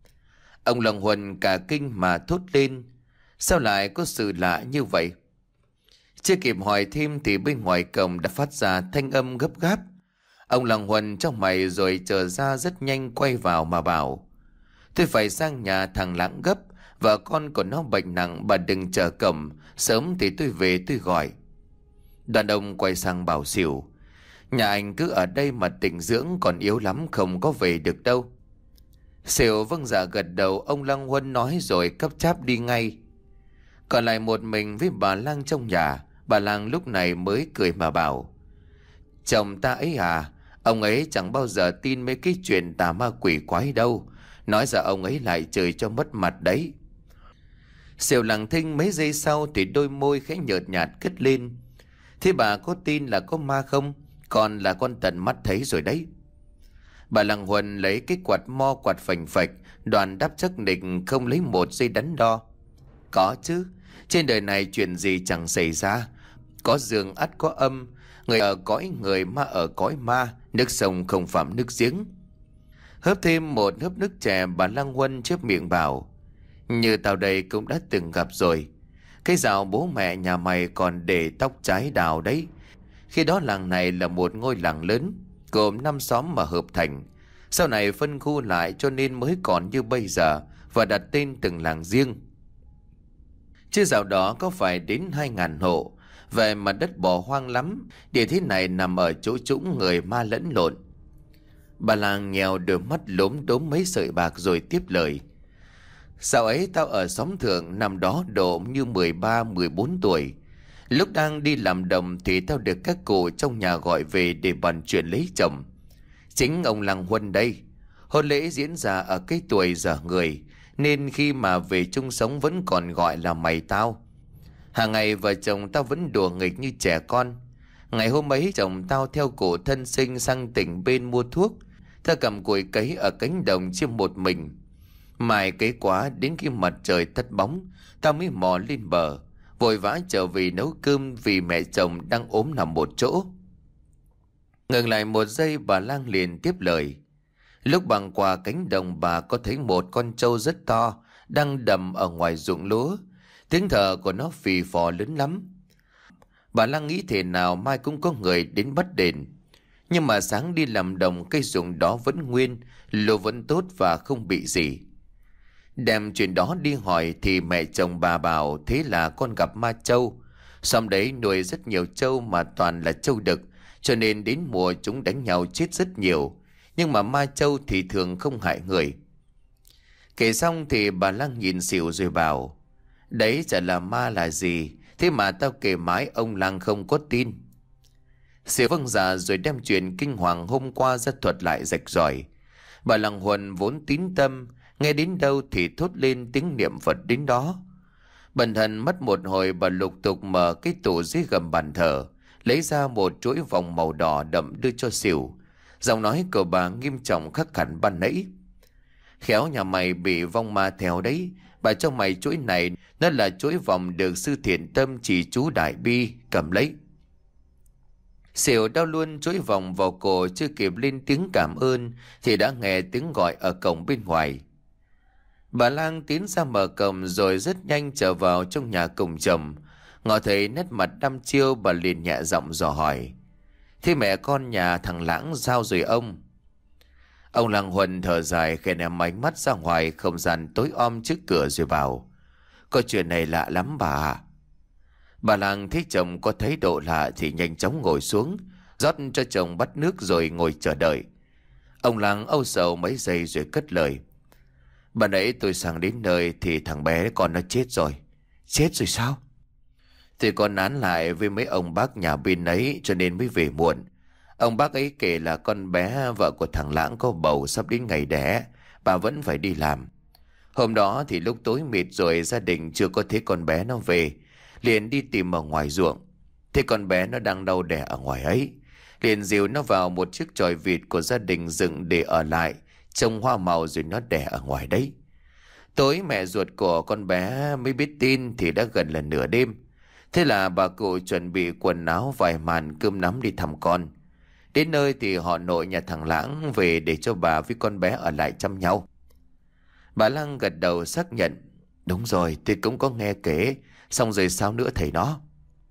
Ông Lăng Huân cả kinh mà thốt lên: Sao lại có sự lạ như vậy? Chưa kịp hỏi thêm thì bên ngoài cổng đã phát ra thanh âm gấp gáp. Ông Lăng Huân trong mày rồi trở ra rất nhanh quay vào mà bảo: Tôi phải sang nhà thằng Lãng gấp. Vợ con của nó bệnh nặng, bà đừng chờ cổng, sớm thì tôi về tôi gọi. Đàn ông quay sang bảo xỉu: Nhà anh cứ ở đây mà tĩnh dưỡng, còn yếu lắm không có về được đâu. Xỉu vâng dạ gật đầu. Ông Lăng Huân nói rồi cấp cháp đi ngay. Còn lại một mình với bà Lang trong nhà. Bà Lang lúc này mới cười mà bảo: Chồng ta ấy à, ông ấy chẳng bao giờ tin mấy cái chuyện tà ma quỷ quái đâu. Nói ra ông ấy lại chửi cho mất mặt đấy. Xỉu lặng thinh mấy giây sau thì đôi môi khẽ nhợt nhạt cất lên: Thế bà có tin là có ma không? Còn là con tận mắt thấy rồi đấy. Bà Lăng Huân lấy cái quạt mo quạt phành phạch, đoàn đáp chắc nịch không lấy một giây đắn đo: Có chứ, trên đời này chuyện gì chẳng xảy ra. Có dương ắt có âm, người ở cõi người, ma ở cõi ma, nước sông không phạm nước giếng. Hớp thêm một hớp nước chè, bà Lăng Huân chép miệng bảo: Như tao đây cũng đã từng gặp rồi. Cái dạo bố mẹ nhà mày còn để tóc trái đào đấy. Khi đó làng này là một ngôi làng lớn, gồm năm xóm mà hợp thành. Sau này phân khu lại cho nên mới còn như bây giờ, và đặt tên từng làng riêng. Chứ dạo đó có phải đến hai ngàn hộ. Về mà đất bỏ hoang lắm, địa thế này nằm ở chỗ trũng người ma lẫn lộn. Bà làng nghèo đôi mắt lốm đốm mấy sợi bạc rồi tiếp lời: Dạo ấy tao ở xóm thượng, năm đó độ như mười ba mười bốn tuổi. Lúc đang đi làm đồng thì tao được các cụ trong nhà gọi về để bàn chuyện lấy chồng. Chính ông Lăng Huân đây. Hôn lễ diễn ra ở cái tuổi dở người, nên khi mà về chung sống vẫn còn gọi là mày tao. Hàng ngày vợ chồng tao vẫn đùa nghịch như trẻ con. Ngày hôm ấy chồng tao theo cụ thân sinh sang tỉnh bên mua thuốc. Tao cầm cùi cấy ở cánh đồng chiêm một mình. Mài cấy quá đến khi mặt trời thất bóng, tao mới mò lên bờ, vội vã trở về nấu cơm vì mẹ chồng đang ốm nằm một chỗ. Ngừng lại một giây, bà Lang liền tiếp lời. Lúc băng qua cánh đồng, bà có thấy một con trâu rất to đang đầm ở ngoài ruộng lúa. Tiếng thở của nó phì phò lớn lắm. Bà Lang nghĩ thế nào mai cũng có người đến bắt đền. Nhưng mà sáng đi làm đồng, cây ruộng đó vẫn nguyên, lúa vẫn tốt và không bị gì. Đem chuyện đó đi hỏi thì mẹ chồng bà bảo thế là con gặp ma trâu. Xong đấy nuôi rất nhiều trâu mà toàn là trâu đực, cho nên đến mùa chúng đánh nhau chết rất nhiều. Nhưng mà ma trâu thì thường không hại người. Kể xong thì bà Lang nhìn xỉu rồi bảo, đấy chả là ma là gì, thế mà tao kể mãi ông Lang không có tin. Xỉu vâng dạ rồi đem chuyện kinh hoàng hôm qua ra thuật lại rạch ròi. Bà Lăng Huân vốn tín tâm, nghe đến đâu thì thốt lên tiếng niệm Phật đến đó. Bần thần mất một hồi, bà lục tục mở cái tủ dưới gầm bàn thờ, lấy ra một chuỗi vòng màu đỏ đậm đưa cho xỉu. Giọng nói của bà nghiêm trọng khắc hẳn ban nãy. Khéo nhà mày bị vong ma theo đấy. Bà cho mày chuỗi này, nó là chuỗi vòng được sư thiện tâm chỉ chú Đại Bi cầm lấy. Xỉu đeo luôn chuỗi vòng vào cổ, chưa kịp lên tiếng cảm ơn thì đã nghe tiếng gọi ở cổng bên ngoài. Bà Lang tiến ra mở cổng rồi rất nhanh trở vào trong nhà cùng chồng. Ngọ thấy nét mặt đăm chiêu, bà liền nhẹ giọng dò hỏi, thế mẹ con nhà thằng Lãng sao rồi ông? Ông Lăng Huân thở dài, khẽ ném ánh mắt ra ngoài không gian tối om trước cửa rồi bảo, có chuyện này lạ lắm bà ạ. Bà Lang thấy chồng có thái độ lạ thì nhanh chóng ngồi xuống, rót cho chồng bát nước rồi ngồi chờ đợi. Ông Lăng âu sầu mấy giây rồi cất lời, bà nãy tôi sang đến nơi thì thằng bé con nó chết rồi. Chết rồi sao? Thì con nán lại với mấy ông bác nhà bên ấy cho nên mới về muộn. Ông bác ấy kể là con bé vợ của thằng Lãng có bầu sắp đến ngày đẻ, bà vẫn phải đi làm. Hôm đó thì lúc tối mịt rồi gia đình chưa có thấy con bé nó về, liền đi tìm ở ngoài ruộng. Thế con bé nó đang đau đẻ ở ngoài ấy, liền dìu nó vào một chiếc chòi vịt của gia đình dựng để ở lại trồng hoa màu rồi nó đẻ ở ngoài đấy. Tối mẹ ruột của con bé mới biết tin thì đã gần là nửa đêm. Thế là bà cụ chuẩn bị quần áo vải màn cơm nắm đi thăm con. Đến nơi thì họ nội nhà thằng Lãng về để cho bà với con bé ở lại chăm nhau. Bà Lăng gật đầu xác nhận, đúng rồi, thì cũng có nghe kể. Xong rồi sao nữa thầy nó?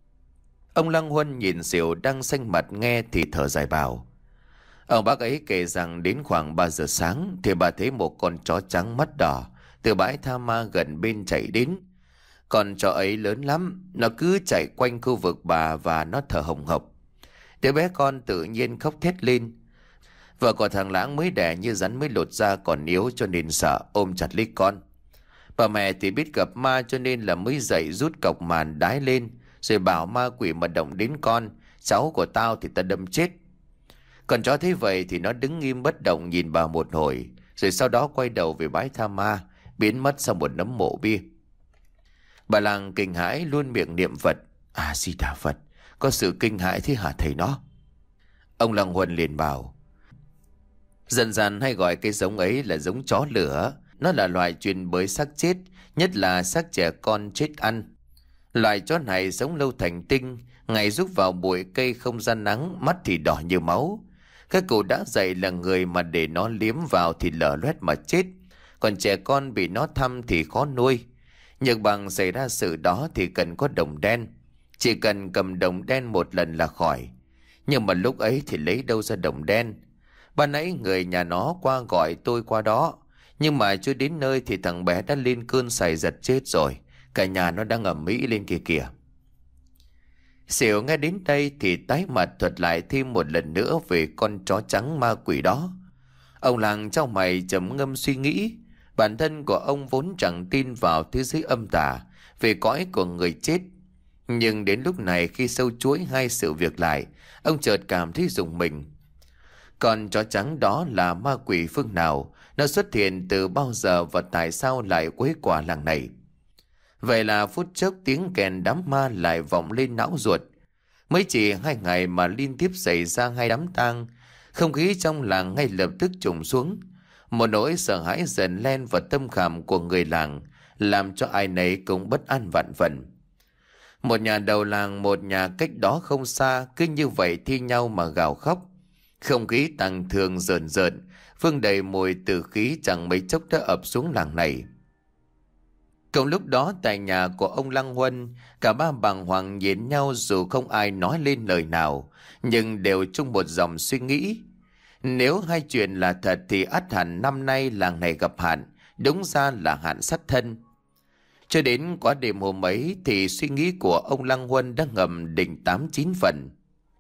Ông Lăng Huân nhìn Xỉu đang xanh mặt nghe thì thở dài bảo, ông bác ấy kể rằng đến khoảng ba giờ sáng thì bà thấy một con chó trắng mắt đỏ từ bãi tha ma gần bên chạy đến. Con chó ấy lớn lắm, nó cứ chạy quanh khu vực bà và nó thở hồng hộc. Đứa bé con tự nhiên khóc thét lên. Vợ của thằng Lãng mới đẻ như rắn mới lột ra còn yếu cho nên sợ, ôm chặt lấy con. Bà mẹ thì biết gặp ma cho nên là mới dậy rút cọc màn đái lên, rồi bảo ma quỷ mà động đến con, cháu của tao thì ta đâm chết. Con chó thấy vậy thì nó đứng im bất động nhìn bà một hồi, rồi sau đó quay đầu về bãi tha ma, biến mất sau một nấm mộ bia. Bà Làng kinh hãi luôn miệng niệm Phật, à Di Đà Phật, có sự kinh hãi thế hả thầy nó? Ông Lăng Huân liền bảo, dân gian hay gọi cái giống ấy là giống chó lửa. Nó là loài chuyên bới xác chết, nhất là xác trẻ con chết ăn. Loài chó này sống lâu thành tinh, ngày rúc vào bụi cây không ra nắng, mắt thì đỏ như máu. Các cụ đã dạy là người mà để nó liếm vào thì lở loét mà chết, còn trẻ con bị nó thăm thì khó nuôi. Nhược bằng xảy ra sự đó thì cần có đồng đen, chỉ cần cầm đồng đen một lần là khỏi. Nhưng mà lúc ấy thì lấy đâu ra đồng đen? Ban nãy người nhà nó qua gọi tôi qua đó, nhưng mà chưa đến nơi thì thằng bé đã lên cơn sày giật chết rồi. Cả nhà nó đang ầm ĩ lên kia kìa. Xỉu nghe đến đây thì tái mặt thuật lại thêm một lần nữa về con chó trắng ma quỷ đó. Ông Làng trao mày trầm ngâm suy nghĩ. Bản thân của ông vốn chẳng tin vào thế giới âm tà, về cõi của người chết. Nhưng đến lúc này khi sâu chuỗi hai sự việc lại, ông chợt cảm thấy rùng mình. Con chó trắng đó là ma quỷ phương nào? Nó xuất hiện từ bao giờ và tại sao lại quấy quả làng này? Vậy là phút chốc tiếng kèn đám ma lại vọng lên não ruột. Mới chỉ hai ngày mà liên tiếp xảy ra hai đám tang, không khí trong làng ngay lập tức trùng xuống. Một nỗi sợ hãi dần len vào tâm khảm của người làng, làm cho ai nấy cũng bất an vạn phần. Một nhà đầu làng, một nhà cách đó không xa, cứ như vậy thi nhau mà gào khóc. Không khí tang thương rợn rợn, vương đầy mùi tử khí chẳng mấy chốc đã ập xuống làng này. Cùng lúc đó tại nhà của ông Lăng Huân, cả ba bàng hoàng nhìn nhau dù không ai nói lên lời nào, nhưng đều chung một dòng suy nghĩ. Nếu hai chuyện là thật thì ắt hẳn năm nay làng này gặp hạn, đúng ra là hạn sát thân. Cho đến quá đêm hôm ấy thì suy nghĩ của ông Lăng Huân đã ngầm định tám chín phần.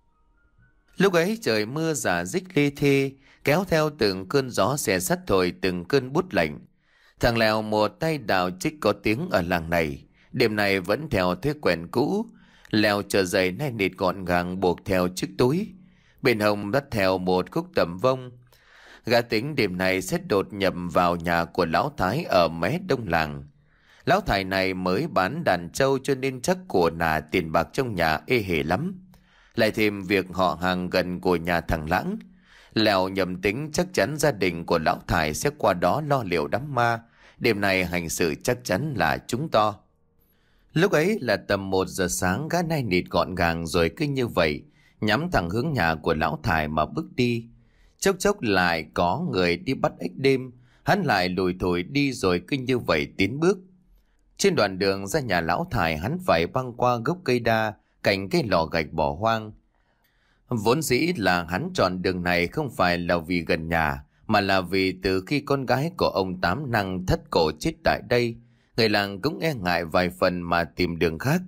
Lúc ấy trời mưa rả rích lê thê, kéo theo từng cơn gió xé sắt thổi từng cơn bút lạnh. Thằng Lèo một tay đào chích có tiếng ở làng này, đêm nay vẫn theo thói quen cũ. Lèo trở giày nay nịt gọn gàng buộc theo chiếc túi, bên hông dắt theo một khúc tẩm vông. Gã tính đêm nay sẽ đột nhập vào nhà của lão Thái ở mé đông làng. Lão Thái này mới bán đàn trâu cho nên chắc của nà tiền bạc trong nhà ê hề lắm. Lại thêm việc họ hàng gần của nhà thằng Lãng. Lèo nhầm tính chắc chắn gia đình của lão Thái sẽ qua đó lo liệu đám ma. Đêm nay hành sự chắc chắn là chúng to. Lúc ấy là tầm một giờ sáng, gã nai nịt gọn gàng rồi cứ như vậy nhắm thẳng hướng nhà của lão Thái mà bước đi. Chốc chốc lại có người đi bắt ếch đêm, hắn lại lùi thổi đi rồi cứ như vậy tiến bước. Trên đoạn đường ra nhà lão Thái, hắn phải băng qua gốc cây đa cạnh cái lò gạch bỏ hoang. Vốn dĩ là hắn chọn đường này không phải là vì gần nhà, mà là vì từ khi con gái của ông Tám Năng thất cổ chết tại đây, người làng cũng e ngại vài phần mà tìm đường khác.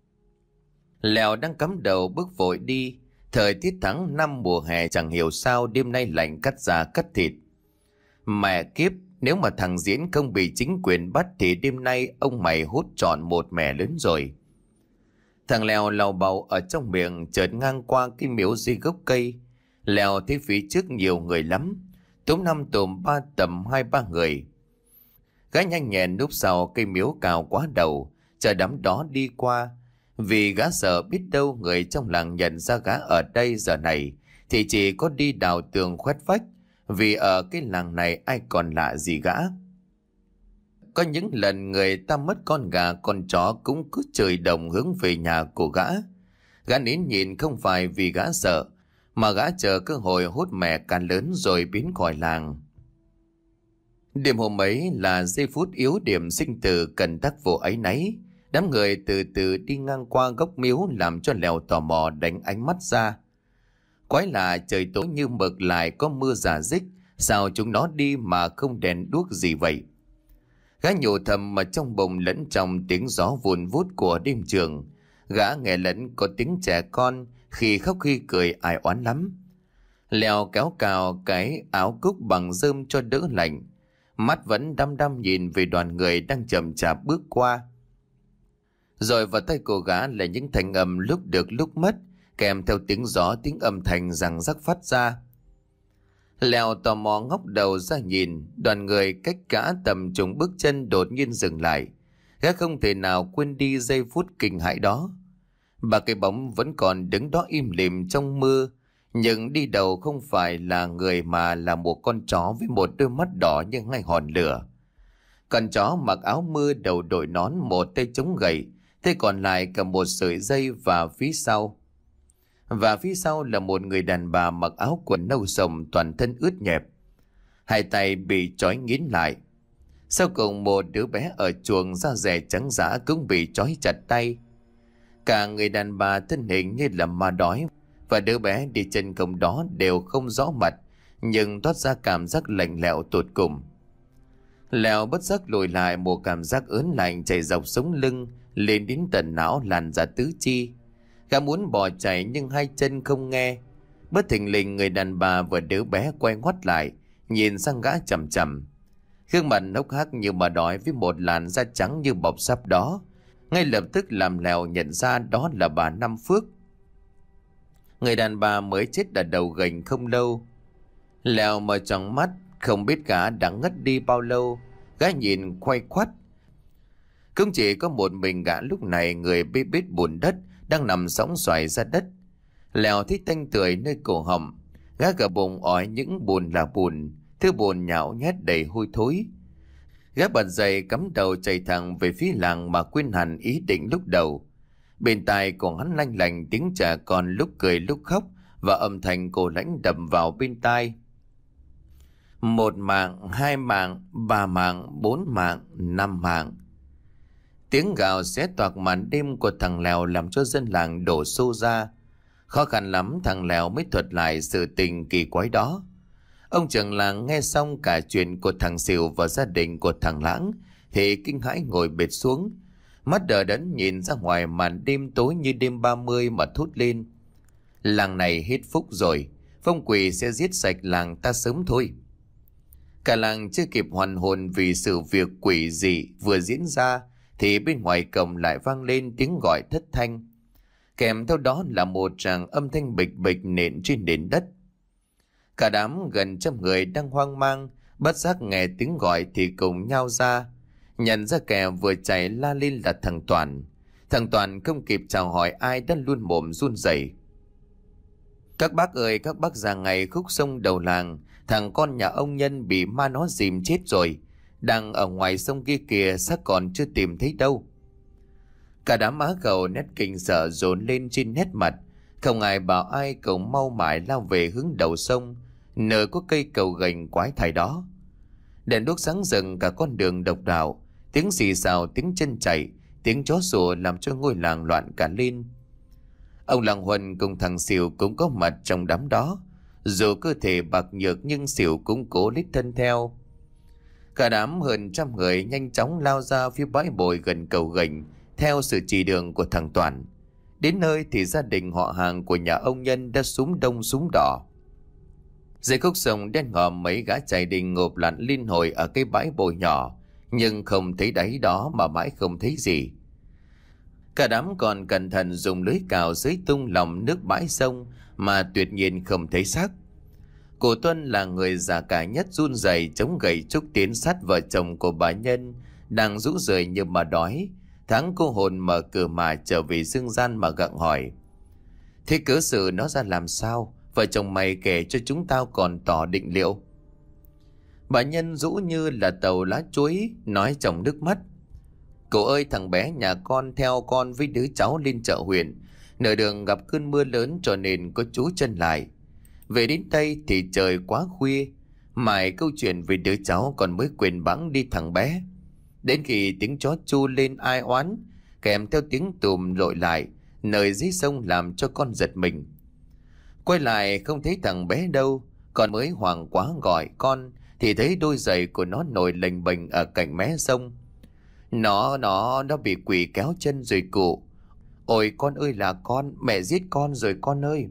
Lèo đang cắm đầu bước vội đi. Thời tiết tháng năm mùa hè chẳng hiểu sao đêm nay lạnh cắt da cắt thịt. Mẹ kiếp, nếu mà thằng Diễn không bị chính quyền bắt thì đêm nay ông mày hút trọn một mẻ lớn rồi. Thằng Lèo lầu bầu ở trong miệng, chợt ngang qua cái miếu dưới gốc cây. Lèo thấy phía trước nhiều người lắm, túm năm tùm ba tầm hai ba người. Gã nhanh nhẹn núp sau cây miếu cao quá đầu, chờ đám đó đi qua. Vì gã sợ biết đâu người trong làng nhận ra gã ở đây giờ này thì chỉ có đi đào tường khoét vách, vì ở cái làng này ai còn lạ gì gã. Có những lần người ta mất con gà con chó cũng cứ trời đồng hướng về nhà của gã. Gã nín nhìn không phải vì gã sợ, mà gã chờ cơ hội hút mẹ can lớn rồi biến khỏi làng. Đêm hôm ấy là giây phút yếu điểm sinh tử cần tác vụ ấy nấy. Đám người từ từ đi ngang qua gốc miếu làm cho Lèo tò mò đánh ánh mắt ra. Quái lạ, trời tối như mực lại có mưa rả rích, sao chúng nó đi mà không đèn đuốc gì vậy? Gã nhủ thầm mà trong bụng lẫn trong tiếng gió vùn vút của đêm trường. Gã nghe lẫn có tiếng trẻ con khi khóc khi cười ai oán lắm. Lèo kéo cào cái áo cúc bằng rơm cho đỡ lạnh, mắt vẫn đăm đăm nhìn về đoàn người đang chậm chạp bước qua. Rồi vào tay cô gã là những thanh âm lúc được lúc mất, kèm theo tiếng gió, tiếng âm thanh răng rắc phát ra. Lèo tò mò ngóc đầu ra nhìn, đoàn người cách cả tầm chục bước chân đột nhiên dừng lại. Gã không thể nào quên đi giây phút kinh hãi đó. Ba cái bóng vẫn còn đứng đó im lìm trong mưa, nhưng đi đầu không phải là người mà là một con chó với một đôi mắt đỏ như hai hòn lửa. Con chó mặc áo mưa, đầu đội nón, một tay chống gậy, tay còn lại cầm một sợi dây, và phía sau Và phía sau là một người đàn bà mặc áo quần nâu sồng, toàn thân ướt nhẹp, hai tay bị trói nghiến lại. Sau cùng một đứa bé ở chuồng da dẻ trắng dã cũng bị trói chặt tay. Cả người đàn bà thân hình như là ma đói, và đứa bé đi chân công đó đều không rõ mặt, nhưng toát ra cảm giác lạnh lẽo tột cùng. Lèo bất giác lùi lại, một cảm giác ớn lạnh chảy dọc sống lưng lên đến tận não lan ra tứ chi. Gã muốn bỏ chạy nhưng hai chân không nghe. Bất thình lình người đàn bà và đứa bé quay ngoắt lại, nhìn sang gã chằm chằm. Gương mặt hốc hác như mà đói với một làn da trắng như bọc sáp đó, Ngay lập tức làm Lèo nhận ra đó là bà Năm Phước, người đàn bà mới chết ở đầu gành không lâu. Lèo mở tròn mắt, không biết gã đã ngất đi bao lâu. Gã nhìn quay quắt, cũng chỉ có một mình gã lúc này, người bê bết bùn đất, đang nằm sõng xoài ra đất. Lèo thấy tanh tưởi nơi cổ họng, gã gờ bụng ói những bùn là bùn, thứ bùn nhão nhét đầy hôi thối. Gã bật dậy cắm đầu chạy thẳng về phía làng mà quên hẳn ý định lúc đầu. Bên tai của hắn lanh lành tiếng trẻ con lúc cười lúc khóc, và âm thanh cô lãnh đập vào bên tai. Một mạng, hai mạng, ba mạng, bốn mạng, năm mạng. Tiếng gào xé toạc màn đêm của thằng Lèo làm cho dân làng đổ xô ra. Khó khăn lắm thằng Lèo mới thuật lại sự tình kỳ quái đó. Ông trưởng làng nghe xong cả chuyện của thằng Sỉu và gia đình của thằng Lãng thì kinh hãi ngồi bệt xuống, mắt đờ đẫn nhìn ra ngoài màn đêm tối như đêm ba mươi mà thốt lên: làng này hết phúc rồi, phong quỷ sẽ giết sạch làng ta sớm thôi. Cả làng chưa kịp hoàn hồn vì sự việc quỷ dị vừa diễn ra thì bên ngoài cổng lại vang lên tiếng gọi thất thanh, kèm theo đó là một tràng âm thanh bịch bịch nện trên nền đất. Cả đám gần trăm người đang hoang mang, bất giác nghe tiếng gọi thì cùng nhau ra, nhận ra kẻ vừa chạy la lên là thằng Toàn. Thằng Toàn không kịp chào hỏi ai đã luôn mồm run rẩy: các bác ơi, các bác ra ngay khúc sông đầu làng, thằng con nhà ông Nhân bị ma nó dìm chết rồi, đang ở ngoài sông kia kìa, xác còn chưa tìm thấy đâu. Cả đám á khẩu nét kinh sợ dồn lên trên nét mặt, không ai bảo ai, cùng mau mải lao về hướng đầu sông, nơi có cây cầu gành quái thai đó. Đèn đuốc sáng rừng cả con đường độc đạo, tiếng xì xào, tiếng chân chạy, tiếng chó sủa làm cho ngôi làng loạn cả lên. Ông Làng Huân cùng thằng Sỉu cũng có mặt trong đám đó, dù cơ thể bạc nhược nhưng Sỉu cũng cố lít thân theo. Cả đám hơn trăm người nhanh chóng lao ra phía bãi bồi gần cầu gành theo sự chỉ đường của thằng Toàn. Đến nơi thì gia đình họ hàng của nhà ông Nhân đã súm đông súm đỏ. Dưới khúc sông đen ngòm, mấy gã chạy đình ngộp lặn liên hồi ở cái bãi bồi nhỏ, nhưng không thấy đáy đó mà mãi không thấy gì. Cả đám còn cẩn thận dùng lưới cào xới tung lòng nước bãi sông mà tuyệt nhiên không thấy xác. Cô Tuân là người già cả nhất run rẩy chống gậy trúc tiến sát vợ chồng của bà Nhân đang rũ rượi như mà đói. Tháng cô hồn mở cửa mà trở về dương gian mà gặng hỏi: thế cớ sự nó ra làm sao? Vợ chồng mày kể cho chúng tao còn tỏ định liệu. Bà Nhân rũ như là tàu lá chuối, nói trong nước mắt: cậu ơi, thằng bé nhà con theo con với đứa cháu lên chợ huyện, nửa đường gặp cơn mưa lớn cho nên có trú chân lại. Về đến Tây thì trời quá khuya, mãi câu chuyện về đứa cháu còn mới quên bẵng đi thằng bé. Đến khi tiếng chó chu lên ai oán, kèm theo tiếng tùm lội lại nơi dưới sông làm cho con giật mình. Quay lại không thấy thằng bé đâu, con mới hoảng quá gọi con thì thấy đôi giày của nó nổi lềnh bềnh ở cạnh mé sông. Nó, nó, nó bị quỷ kéo chân rồi cụ. Ôi con ơi là con, mẹ giết con rồi con ơi.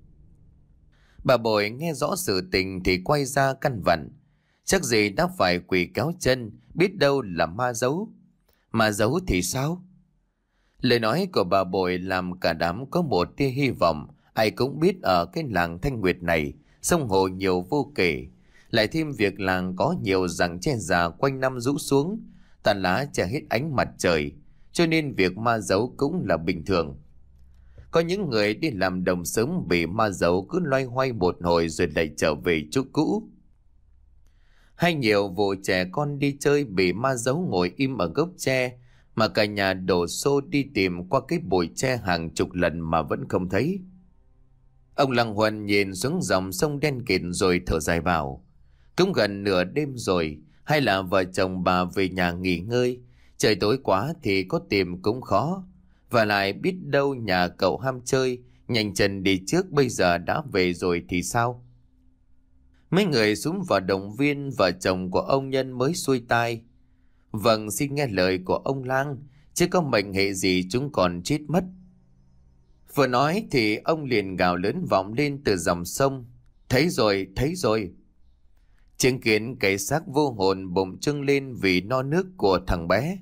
Bà Bội nghe rõ sự tình thì quay ra căn vặn: chắc gì đã phải quỷ kéo chân, biết đâu là ma giấu. Ma giấu thì sao? Lời nói của bà Bội làm cả đám có một tia hy vọng. Ai cũng biết ở cái làng Thanh Nguyệt này, sông hồ nhiều vô kể, lại thêm việc làng có nhiều rặng tre già quanh năm rũ xuống, tàn lá che hết ánh mặt trời, cho nên việc ma giấu cũng là bình thường. Có những người đi làm đồng sớm bị ma giấu cứ loay hoay một hồi rồi lại trở về chỗ cũ. Hay nhiều vụ trẻ con đi chơi bị ma giấu ngồi im ở gốc tre, mà cả nhà đổ xô đi tìm qua cái bụi tre hàng chục lần mà vẫn không thấy. Ông Lăng Huân nhìn xuống dòng sông đen kịt rồi thở dài bảo: cũng gần nửa đêm rồi, hay là vợ chồng bà về nhà nghỉ ngơi, trời tối quá thì có tìm cũng khó. Và lại biết đâu nhà cậu ham chơi, nhanh chân đi trước bây giờ đã về rồi thì sao? Mấy người xuống vào động viên, vợ chồng của ông Nhân mới xuôi tai: vâng, xin nghe lời của ông Lang, chứ có mệnh hệ gì chúng còn chết mất. Vừa nói thì ông liền gào lớn vọng lên từ dòng sông: thấy rồi, thấy rồi. Chứng kiến cái xác vô hồn bụng trưng lên vì no nước của thằng bé,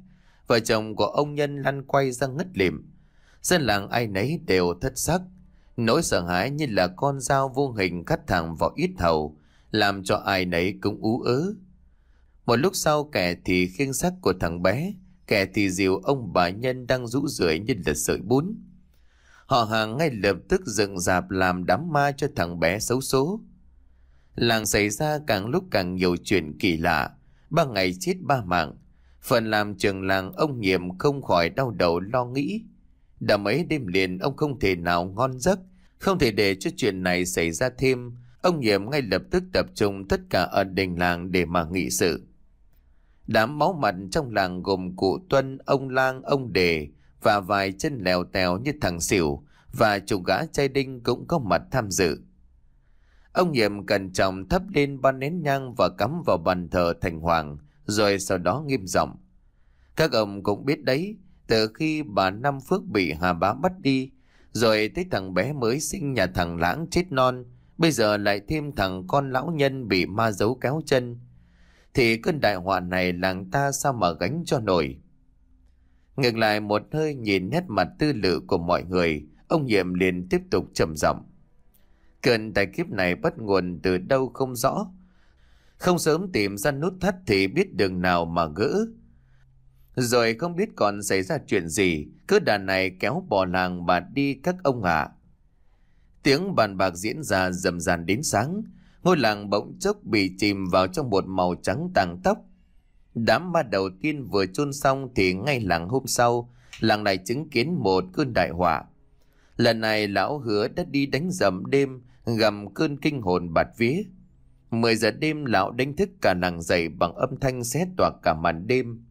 Vợ chồng của ông Nhân lăn quay ra ngất lịm. Dân làng ai nấy đều thất sắc. Nỗi sợ hãi như là con dao vô hình cắt thẳng vào yết hầu, làm cho ai nấy cũng ú ớ. Một lúc sau, kẻ thì khiêng xác của thằng bé, kẻ thì dìu ông bà Nhân đang rũ rượi như là sợi bún. Họ hàng ngay lập tức dựng dạp làm đám ma cho thằng bé xấu số. Làng xảy ra càng lúc càng nhiều chuyện kỳ lạ. Ba ngày chết ba mạng. Phần làm trưởng làng ông Nhiệm không khỏi đau đầu lo nghĩ. Đã mấy đêm liền ông không thể nào ngon giấc, không thể để cho chuyện này xảy ra thêm. Ông Nhiệm ngay lập tức tập trung tất cả ở đình làng để mà nghị sự. Đám máu mặt trong làng gồm cụ Tuân, ông Lang, ông Đề và vài chân lèo tèo như thằng Xỉu và chục gã trai đinh cũng có mặt tham dự. Ông Nhiệm cẩn trọng thắp lên ba nén nhang và cắm vào bàn thờ thành hoàng, rồi sau đó nghiêm giọng: các ông cũng biết đấy, từ khi bà Năm Phước bị Hà Bá bắt đi, rồi tới thằng bé mới sinh nhà thằng Lãng chết non, bây giờ lại thêm thằng con lão Nhân bị ma giấu kéo chân, thì cơn đại họa này làng ta sao mà gánh cho nổi. Ngược lại một hơi nhìn nét mặt tư lự của mọi người, ông Nhiệm liền tiếp tục trầm giọng: cơn tai kiếp này bắt nguồn từ đâu không rõ, không sớm tìm ra nút thắt thì biết đường nào mà gỡ. Rồi không biết còn xảy ra chuyện gì, cứ đàn này kéo bỏ làng mà đi các ông ạ. Tiếng bàn bạc diễn ra rầm ràn đến sáng. Ngôi làng bỗng chốc bị chìm vào trong một màu trắng tàng tóc. Đám ma đầu tiên vừa chôn xong thì ngay làng hôm sau, làng này chứng kiến một cơn đại họa. Lần này lão Hứa đã đi đánh rầm đêm, gầm cơn kinh hồn bạt vía. Mười giờ đêm lão đánh thức cả làng dậy bằng âm thanh xé toạc cả màn đêm.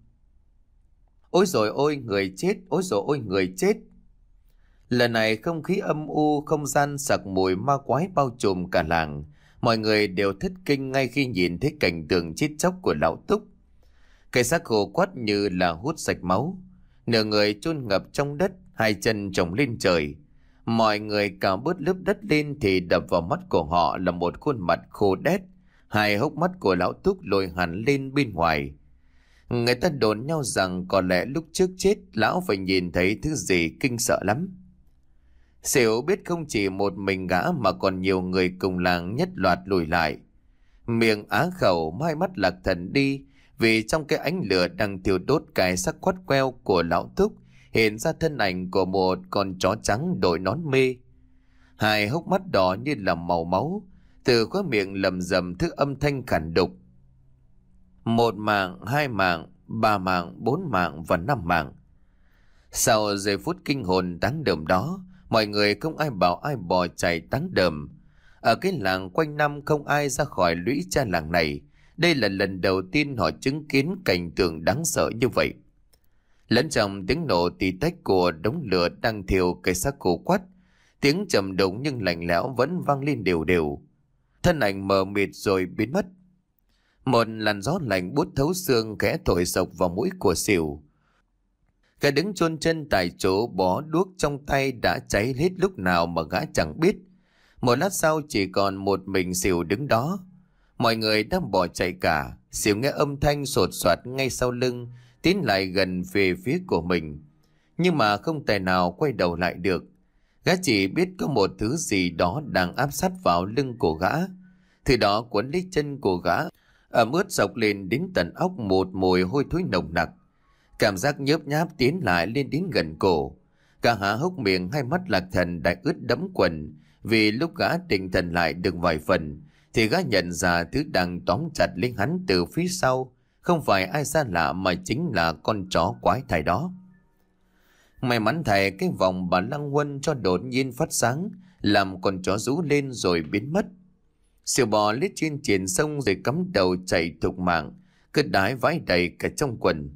Ôi rồi ôi người chết, ôi rồi ôi người chết. Lần này không khí âm u, không gian sặc mùi ma quái bao trùm cả làng. Mọi người đều thất kinh ngay khi nhìn thấy cảnh tượng chết chóc của lão Túc. Cái xác khô quắt như là hút sạch máu, nửa người chôn ngập trong đất, hai chân trồng lên trời. Mọi người cào bớt lớp đất lên thì đập vào mắt của họ là một khuôn mặt khô đét, hai hốc mắt của lão Túc lồi hẳn lên bên ngoài. Người ta đồn nhau rằng có lẽ lúc trước chết lão phải nhìn thấy thứ gì kinh sợ lắm. Xỉu biết không chỉ một mình gã mà còn nhiều người cùng làng nhất loạt lùi lại. Miệng á khẩu, hai mắt lạc thần đi, vì trong cái ánh lửa đang thiêu đốt cái xác quắt queo của lão Túc hiện ra thân ảnh của một con chó trắng đội nón mê. Hai hốc mắt đỏ như là màu máu, từ khóe miệng lầm rầm thứ âm thanh khản đục. Một mạng, hai mạng, ba mạng, bốn mạng và năm mạng. Sau giây phút kinh hồn đáng đờm đó, mọi người không ai bảo ai bò chạy đáng đờm. Ở cái làng quanh năm không ai ra khỏi lũy cha làng này. Đây là lần đầu tiên họ chứng kiến cảnh tượng đáng sợ như vậy. Lẫn trong tiếng nổ tì tách của đống lửa đang thiêu cây xác khô quắt, tiếng trầm đục nhưng lạnh lẽo vẫn vang lên đều đều. Thân ảnh mờ mịt rồi biến mất. Một làn gió lạnh buốt thấu xương khẽ thổi sộc vào mũi của Xỉu. Gã đứng chôn chân tại chỗ, bó đuốc trong tay đã cháy hết lúc nào mà gã chẳng biết. Một lát sau chỉ còn một mình Xỉu đứng đó. Mọi người đang bỏ chạy cả. Xỉu nghe âm thanh sột soạt ngay sau lưng, tiến lại gần về phía của mình, nhưng mà không tài nào quay đầu lại được. Gã chỉ biết có một thứ gì đó đang áp sát vào lưng của gã. Thứ đó quấn lấy chân của gã, ẩm ướt dọc lên đến tận óc một mùi hôi thối nồng nặc. Cảm giác nhớp nháp tiến lại lên đến gần cổ. Cả há hốc miệng, hai mắt lạc thần đã ướt đẫm quần. Vì lúc gã định thần lại được vài phần thì gã nhận ra thứ đang tóm chặt lấy hắn từ phía sau không phải ai xa lạ mà chính là con chó quái thai đó. May mắn thầy cái vòng bà Lăng Huân cho đột nhiên phát sáng, làm con chó rú lên rồi biến mất. Xỉu bò lết trên triền sông rồi cắm đầu chạy thục mạng, cứ đái vãi đầy cả trong quần.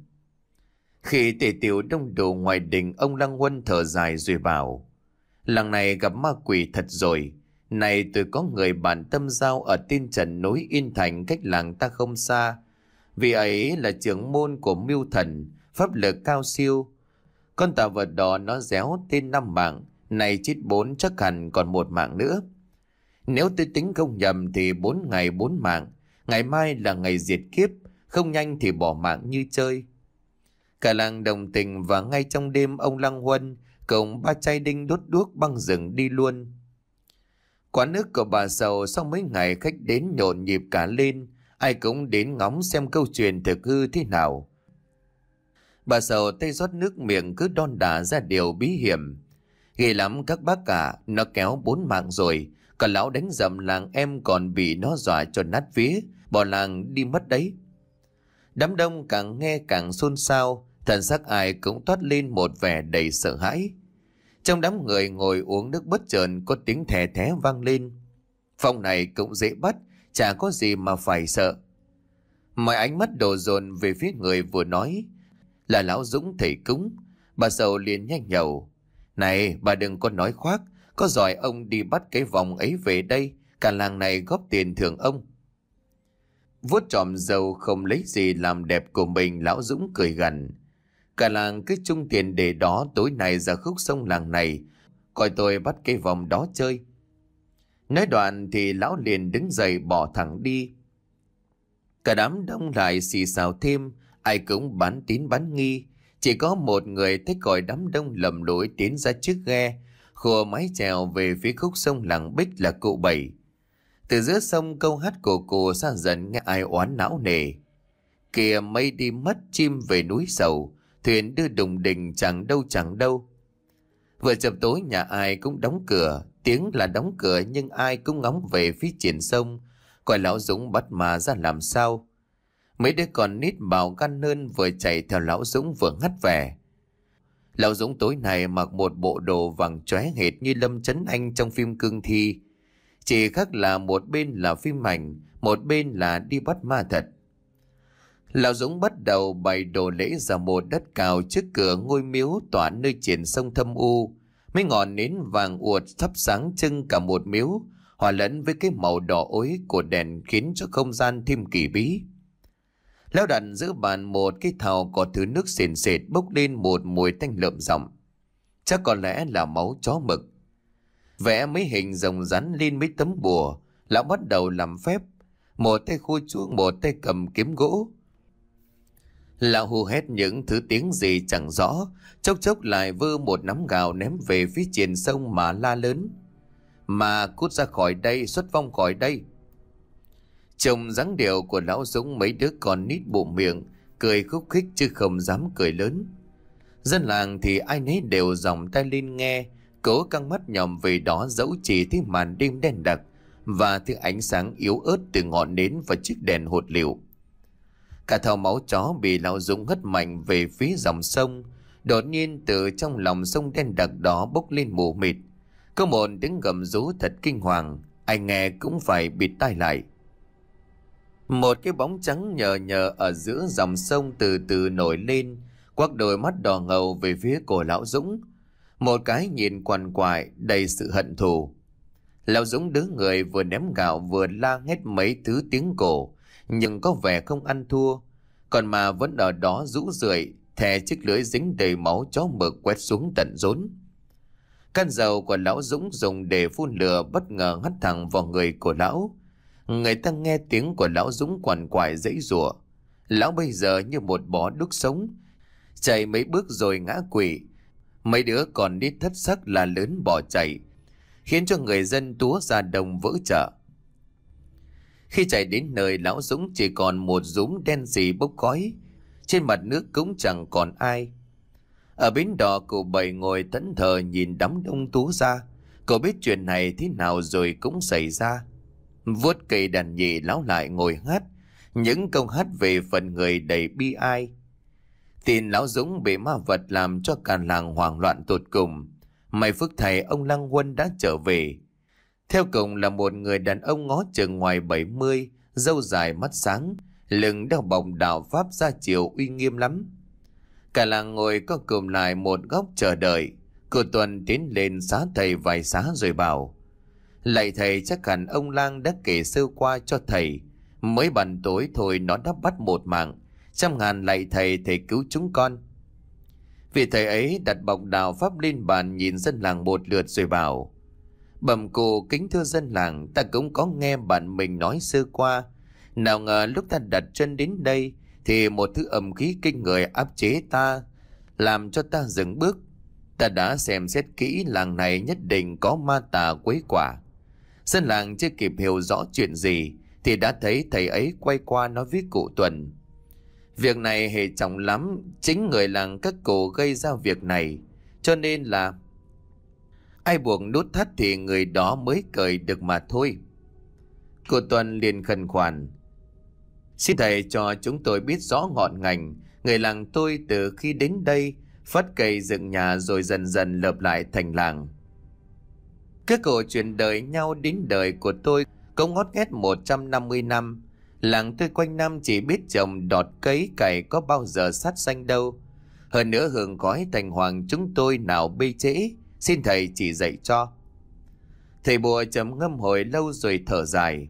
Khi tề tiểu đông đủ ngoài đình, ông Lăng Huân thở dài rồi bảo: làng này gặp ma quỷ thật rồi. Này tôi có người bạn tâm giao ở Tiên Trần núi Yên Thành cách làng ta không xa. Vì ấy là trưởng môn của Mưu Thần, pháp lực cao siêu. Con tà vật đó nó réo tên năm mạng, này chết bốn chắc hẳn còn một mạng nữa. Nếu tôi tính không nhầm thì bốn ngày bốn mạng, ngày mai là ngày diệt kiếp, không nhanh thì bỏ mạng như chơi. Cả làng đồng tình và ngay trong đêm ông Lăng Huân cùng ba trai đinh đốt đuốc băng rừng đi luôn. Quán nước của bà Sầu sau mấy ngày khách đến nhộn nhịp cả lên, ai cũng đến ngóng xem câu chuyện thực hư thế nào. Bà Sầu tay rót nước miệng cứ đon đả ra điều bí hiểm. Ghê lắm các bác cả, nó kéo bốn mạng rồi, còn lão đánh dầm làng em còn bị nó dọa cho nát vía, bỏ làng đi mất đấy. Đám đông càng nghe càng xôn xao, thần sắc ai cũng toát lên một vẻ đầy sợ hãi. Trong đám người ngồi uống nước bất chợt có tiếng thè thé vang lên. Phòng này cũng dễ bắt, chả có gì mà phải sợ. Mọi ánh mắt đổ dồn về phía người vừa nói là lão Dũng thầy cúng. Bà Sầu liền nhanh nhậu: "Này, bà đừng có nói khoác, có giỏi ông đi bắt cái vòng ấy về đây, cả làng này góp tiền thưởng ông." Vuốt tròm dầu không lấy gì làm đẹp của mình, lão Dũng cười gằn: "Cả làng cứ chung tiền để đó, tối nay ra khúc sông làng này, coi tôi bắt cái vòng đó chơi." Nói đoạn thì lão liền đứng dậy bỏ thẳng đi. Cả đám đông lại xì xào thêm, ai cũng bán tín bán nghi. Chỉ có một người thấy còi đám đông lầm lũi tiến ra trước ghe, khua mái chèo về phía khúc sông làng Bích là cụ Bảy. Từ giữa sông câu hát của cụ xa dần nghe ai oán não nề: "Kìa mây đi mất, chim về núi sầu, thuyền đưa đùng đình chẳng đâu chẳng đâu." Vừa chập tối nhà ai cũng đóng cửa, tiếng là đóng cửa nhưng ai cũng ngóng về phía triển sông, coi lão Dũng bắt mà ra làm sao. Mấy đứa con nít bảo gan hơn vừa chạy theo lão Dũng vừa ngắt vẻ. Lão Dũng tối nay mặc một bộ đồ vàng chóe hệt như Lâm Chấn Anh trong phim cương thi, chỉ khác là một bên là phim ảnh, một bên là đi bắt ma thật. Lão Dũng bắt đầu bày đồ lễ ra một đất cao trước cửa ngôi miếu tỏa nơi triển sông thâm u. Mấy ngọn nến vàng uột thắp sáng trưng cả một miếu, hòa lẫn với cái màu đỏ ối của đèn khiến cho không gian thêm kỳ bí. Lão đặt giữa bàn một cái thau có thứ nước sền sệt bốc lên một mùi tanh lợm giọng, chắc có lẽ là máu chó mực. Vẽ mấy hình rồng rắn lên mấy tấm bùa, lão bắt đầu làm phép, một tay khua chuông một tay cầm kiếm gỗ. Lão hù hét những thứ tiếng gì chẳng rõ, chốc chốc lại vơ một nắm gạo ném về phía triển sông mà la lớn: "Mà cút ra khỏi đây, xuất vong khỏi đây!" Trông dáng điệu của lão Dũng, mấy đứa con nít bụng miệng cười khúc khích chứ không dám cười lớn. Dân làng thì ai nấy đều giòng tay lên nghe, cố căng mắt nhòm về đó, dẫu chỉ thấy màn đêm đen đặc và thứ ánh sáng yếu ớt từ ngọn nến và chiếc đèn hột lựu. Cả thau máu chó bị lão Dũng hất mạnh về phía dòng sông. Đột nhiên từ trong lòng sông đen đặc đó bốc lên mù mịt, có một tiếng gầm rú thật kinh hoàng, ai nghe cũng phải bịt tai lại. Một cái bóng trắng nhờ nhờ ở giữa dòng sông từ từ nổi lên, quắc đôi mắt đỏ ngầu về phía của lão Dũng, một cái nhìn quằn quại đầy sự hận thù. Lão Dũng đứng người vừa ném gạo vừa la hét mấy thứ tiếng cổ, nhưng có vẻ không ăn thua, còn mà vẫn ở đó rũ rượi, thè chiếc lưỡi dính đầy máu chó mực quét xuống tận rốn. Căn dầu của lão Dũng dùng để phun lửa bất ngờ hắt thẳng vào người của lão. Người ta nghe tiếng của lão Dũng quằn quại giãy giụa. Lão bây giờ như một bó đúc sống, chạy mấy bước rồi ngã quỵ. Mấy đứa còn nít thất sắc là lớn bỏ chạy, khiến cho người dân túa ra đồng vỡ chợ. Khi chạy đến nơi, lão Dũng chỉ còn một dúm đen sì bốc khói, trên mặt nước cũng chẳng còn ai. Ở bến đò, cụ Bảy ngồi thẫn thờ nhìn đám đông túa ra. Cậu biết chuyện này thế nào rồi cũng xảy ra. Vuốt cây đàn nhị, lão lại ngồi hát những câu hát về phần người đầy bi ai. Tin lão Dũng bị ma vật làm cho cả làng hoảng loạn tột cùng. May phước thầy ông Lăng Huân đã trở về. Theo cùng là một người đàn ông ngó chừng ngoài bảy mươi, râu dài mắt sáng, lưng đeo bồng đạo pháp ra chiều uy nghiêm lắm. Cả làng ngồi co cụm lại một góc chờ đợi. Cô Tuần tiến lên xá thầy vài xá rồi bảo: "Lạy thầy, chắc hẳn ông Lang đã kể sơ qua cho thầy. Mới bàn tối thôi nó đã bắt một mạng. Trăm ngàn lạy thầy, thầy cứu chúng con." Vì thầy ấy đặt bọc đạo pháp lên bàn, nhìn dân làng một lượt rồi bảo: "Bẩm cụ kính thưa dân làng, ta cũng có nghe bạn mình nói sơ qua. Nào ngờ lúc ta đặt chân đến đây thì một thứ âm khí kinh người áp chế ta, làm cho ta dừng bước. Ta đã xem xét kỹ, làng này nhất định có ma tà quấy quả. Dân làng chưa kịp hiểu rõ chuyện gì thì đã thấy thầy ấy quay qua nói với cụ Tuần: việc này hệ trọng lắm, chính người làng các cụ gây ra việc này, cho nên là ai buộc nút thắt thì người đó mới cởi được mà thôi. Cụ Tuần liền khẩn khoản: xin thầy cho chúng tôi biết rõ ngọn ngành. Người làng tôi từ khi đến đây phất cây dựng nhà rồi dần dần lợp lại thành làng. Các cổ truyền đời nhau đến đời của tôi cũng ngót nghét một trăm năm mươi năm. Làng tôi quanh năm chỉ biết trồng đọt cấy cày, có bao giờ sát sanh đâu. Hơn nữa hương khói thành hoàng chúng tôi nào bê trễ, xin thầy chỉ dạy cho. Thầy bùa trầm ngâm hồi lâu rồi thở dài: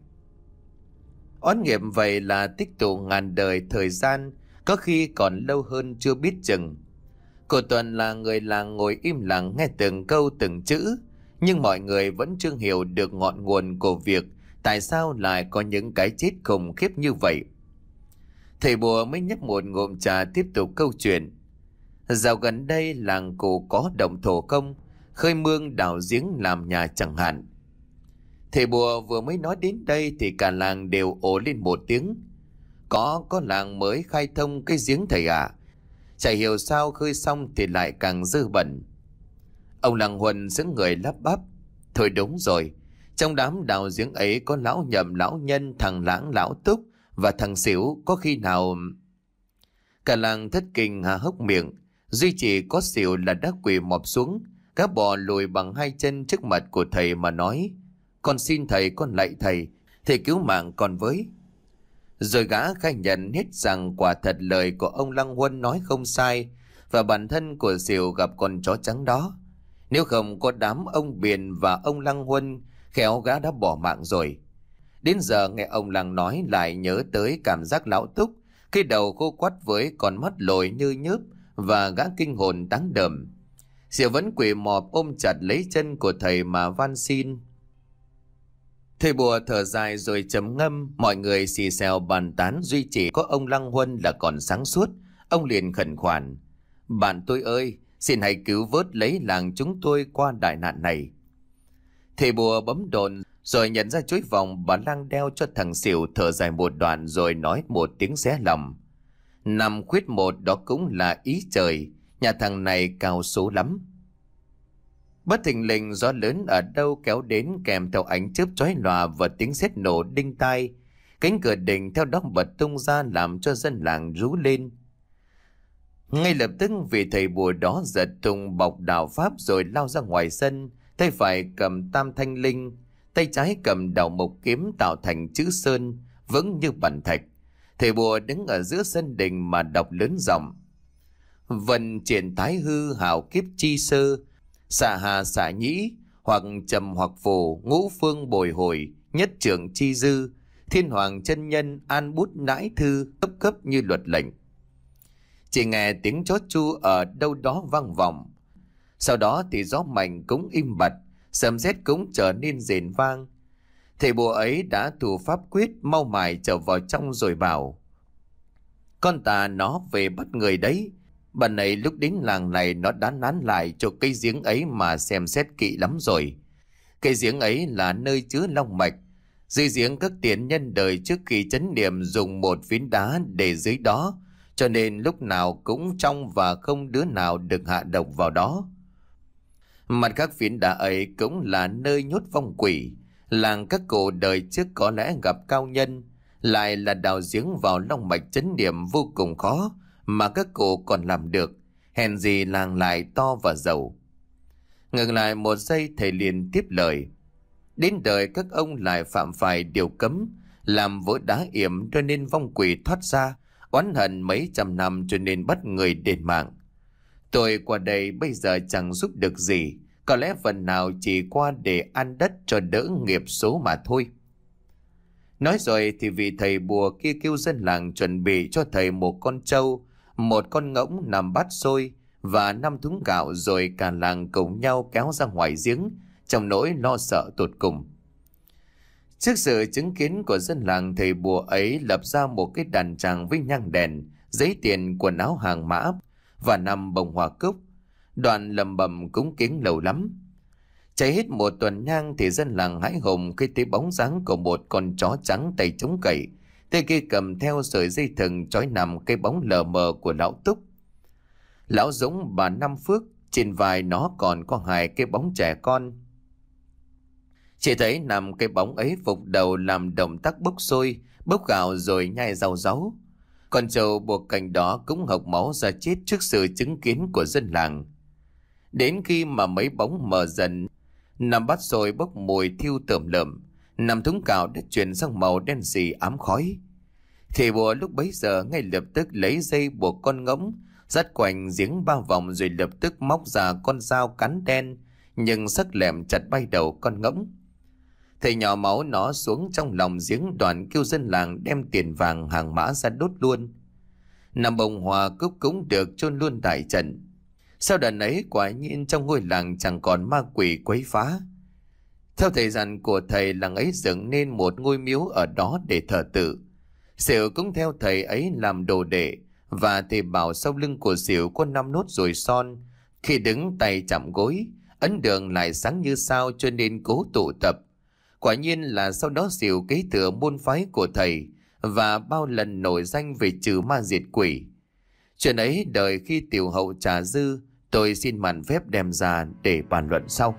oán nghiệp vậy là tích tụ ngàn đời thời gian, có khi còn lâu hơn chưa biết chừng. Cô Tuần là người làng ngồi im lặng nghe từng câu từng chữ, nhưng mọi người vẫn chưa hiểu được ngọn nguồn của việc tại sao lại có những cái chết khủng khiếp như vậy. Thầy bùa mới nhấp một ngụm trà tiếp tục câu chuyện. Dạo gần đây làng cụ có động thổ công, khơi mương đào giếng làm nhà chẳng hạn. Thầy bùa vừa mới nói đến đây thì cả làng đều ồ lên một tiếng. Có, có làng mới khai thông cái giếng thầy ạ. À. Chả hiểu sao khơi xong thì lại càng dơ bẩn. Ông Làng Huân xứng người lắp bắp: thôi đúng rồi, trong đám đào giếng ấy có lão Nhậm, lão Nhân, thằng Lãng, lão Túc và thằng Xỉu, có khi nào... Cả làng thất kinh há hốc miệng. Duy chỉ có Xỉu là đã quỳ mọp xuống, gã bò lùi bằng hai chân trước mặt của thầy mà nói: con xin thầy, con lạy thầy, thầy cứu mạng con với. Rồi gã khai nhận hết rằng quả thật lời của ông Lăng Huân nói không sai, và bản thân của Xỉu gặp con chó trắng đó. Nếu không có đám ông Biền và ông Lăng Huân, khéo gã đã bỏ mạng rồi. Đến giờ nghe ông Lăng nói lại nhớ tới cảm giác lão Túc, cái đầu khô quắt với con mắt lồi như nhớp, và gã kinh hồn đáng đờm. Xỉu vẫn quỳ mọp ôm chặt lấy chân của thầy mà van xin. Thầy bùa thở dài rồi trầm ngâm, mọi người xì xèo bàn tán, duy chỉ có ông Lăng Huân là còn sáng suốt. Ông liền khẩn khoản: bạn tôi ơi, xin hãy cứu vớt lấy làng chúng tôi qua đại nạn này. Thầy bùa bấm đồn rồi nhận ra chuỗi vòng bà Lang đeo cho thằng Xỉu, thở dài một đoạn rồi nói một tiếng xé lòng: năm khuyết một đó cũng là ý trời, nhà thằng này cao số lắm. Bất thình lình gió lớn ở đâu kéo đến kèm theo ánh chớp chói lòa và tiếng sét nổ đinh tai. Cánh cửa đình theo đó bật tung ra làm cho dân làng rú lên. Ngay lập tức vị thầy bùa đó giật tung bọc đạo pháp rồi lao ra ngoài sân, tay phải cầm tam thanh linh, tay trái cầm đào mộc kiếm tạo thành chữ sơn vững như bàn thạch. Thầy bùa đứng ở giữa sân đình mà đọc lớn giọng: vần triển thái hư hào kiếp chi sơ, xạ hà xạ nhĩ, hoặc trầm hoặc phù, ngũ phương bồi hồi, nhất trưởng chi dư, thiên hoàng chân nhân an bút nãi thư, cấp cấp như luật lệnh. Chỉ nghe tiếng chó chu ở đâu đó vang vọng. Sau đó thì gió mạnh cũng im bặt, sấm sét cũng trở nên rền vang. Thầy bùa ấy đã thủ pháp quyết mau mải trở vào trong rồi bảo: con tà nó về bắt người đấy. Bạn này lúc đến làng này nó đã nán lại cho cây giếng ấy mà xem xét kỹ lắm rồi. Cây giếng ấy là nơi chứa long mạch. Dưới giếng các tiền nhân đời trước khi chấn niệm dùng một phiến đá để dưới đó, cho nên lúc nào cũng trong và không đứa nào được hạ độc vào đó. Mặt khác phiến đá ấy cũng là nơi nhốt vong quỷ. Làng các cụ đời trước có lẽ gặp cao nhân, lại là đào giếng vào long mạch chấn niệm vô cùng khó, mà các cụ còn làm được, hèn gì làng lại to và giàu. Ngừng lại một giây, thầy liền tiếp lời: đến đời các ông lại phạm phải điều cấm, làm vỡ đá yểm cho nên vong quỷ thoát ra, oán hận mấy trăm năm cho nên bắt người đền mạng. Tôi qua đây bây giờ chẳng giúp được gì, có lẽ phần nào chỉ qua để ăn đất cho đỡ nghiệp số mà thôi. Nói rồi thì vị thầy bùa kia kêu dân làng chuẩn bị cho thầy một con trâu, một con ngỗng, năm bát xôi và năm thúng gạo, rồi cả làng cùng nhau kéo ra ngoài giếng trong nỗi lo sợ tột cùng. Trước sự chứng kiến của dân làng, thầy bùa ấy lập ra một cái đàn tràng với nhang đèn, giấy tiền, quần áo hàng mã và năm bông hoa cúc. Đoàn lầm bầm cúng kiến lâu lắm. Cháy hết một tuần nhang thì dân làng hãi hùng khi thấy bóng dáng của một con chó trắng tay chống cậy, tay kia cầm theo sợi dây thừng trói nằm cái bóng lờ mờ của lão Túc. Lão Dũng bà Năm Phước, trên vai nó còn có hai cái bóng trẻ con. Chỉ thấy nằm cái bóng ấy phục đầu làm động tác bốc xôi, bốc gạo rồi nhai rau ráu. Con trâu buộc cành đó cũng hộc máu ra chết trước sự chứng kiến của dân làng. Đến khi mà mấy bóng mờ dần, nằm bát xôi bốc mùi thiêu tởm lợm, nằm thúng cạo đã chuyển sang màu đen sì ám khói. Thầy bùa lúc bấy giờ ngay lập tức lấy dây buộc con ngỗng, dắt quanh giếng ba vòng rồi lập tức móc ra con dao cán đen nhưng sắc lẹm chặt bay đầu con ngỗng. Thầy nhỏ máu nó xuống trong lòng giếng, đoàn kêu dân làng đem tiền vàng hàng mã ra đốt luôn. Năm bông hoa cúc cũng được chôn luôn tại trận. Sau đợt ấy quả nhiên trong ngôi làng chẳng còn ma quỷ quấy phá. Theo thời gian của thầy, làng ấy dựng nên một ngôi miếu ở đó để thờ tự. Xỉu cũng theo thầy ấy làm đồ đệ, và thầy bảo sau lưng của Xỉu có năm nốt ruồi son. Khi đứng tay chạm gối, ấn đường lại sáng như sao, cho nên cố tụ tập. Quả nhiên là sau đó Xỉu kế thừa môn phái của thầy và bao lần nổi danh về trừ ma diệt quỷ. Chuyện ấy đợi khi tiểu hậu trả dư, tôi xin mạn phép đem ra để bàn luận sau.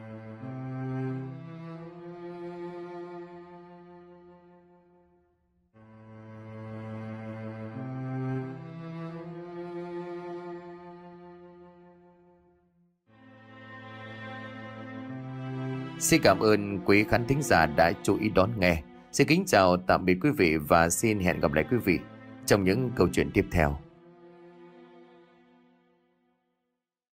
Xin cảm ơn quý khán thính giả đã chú ý đón nghe. Xin kính chào tạm biệt quý vị và xin hẹn gặp lại quý vị trong những câu chuyện tiếp theo.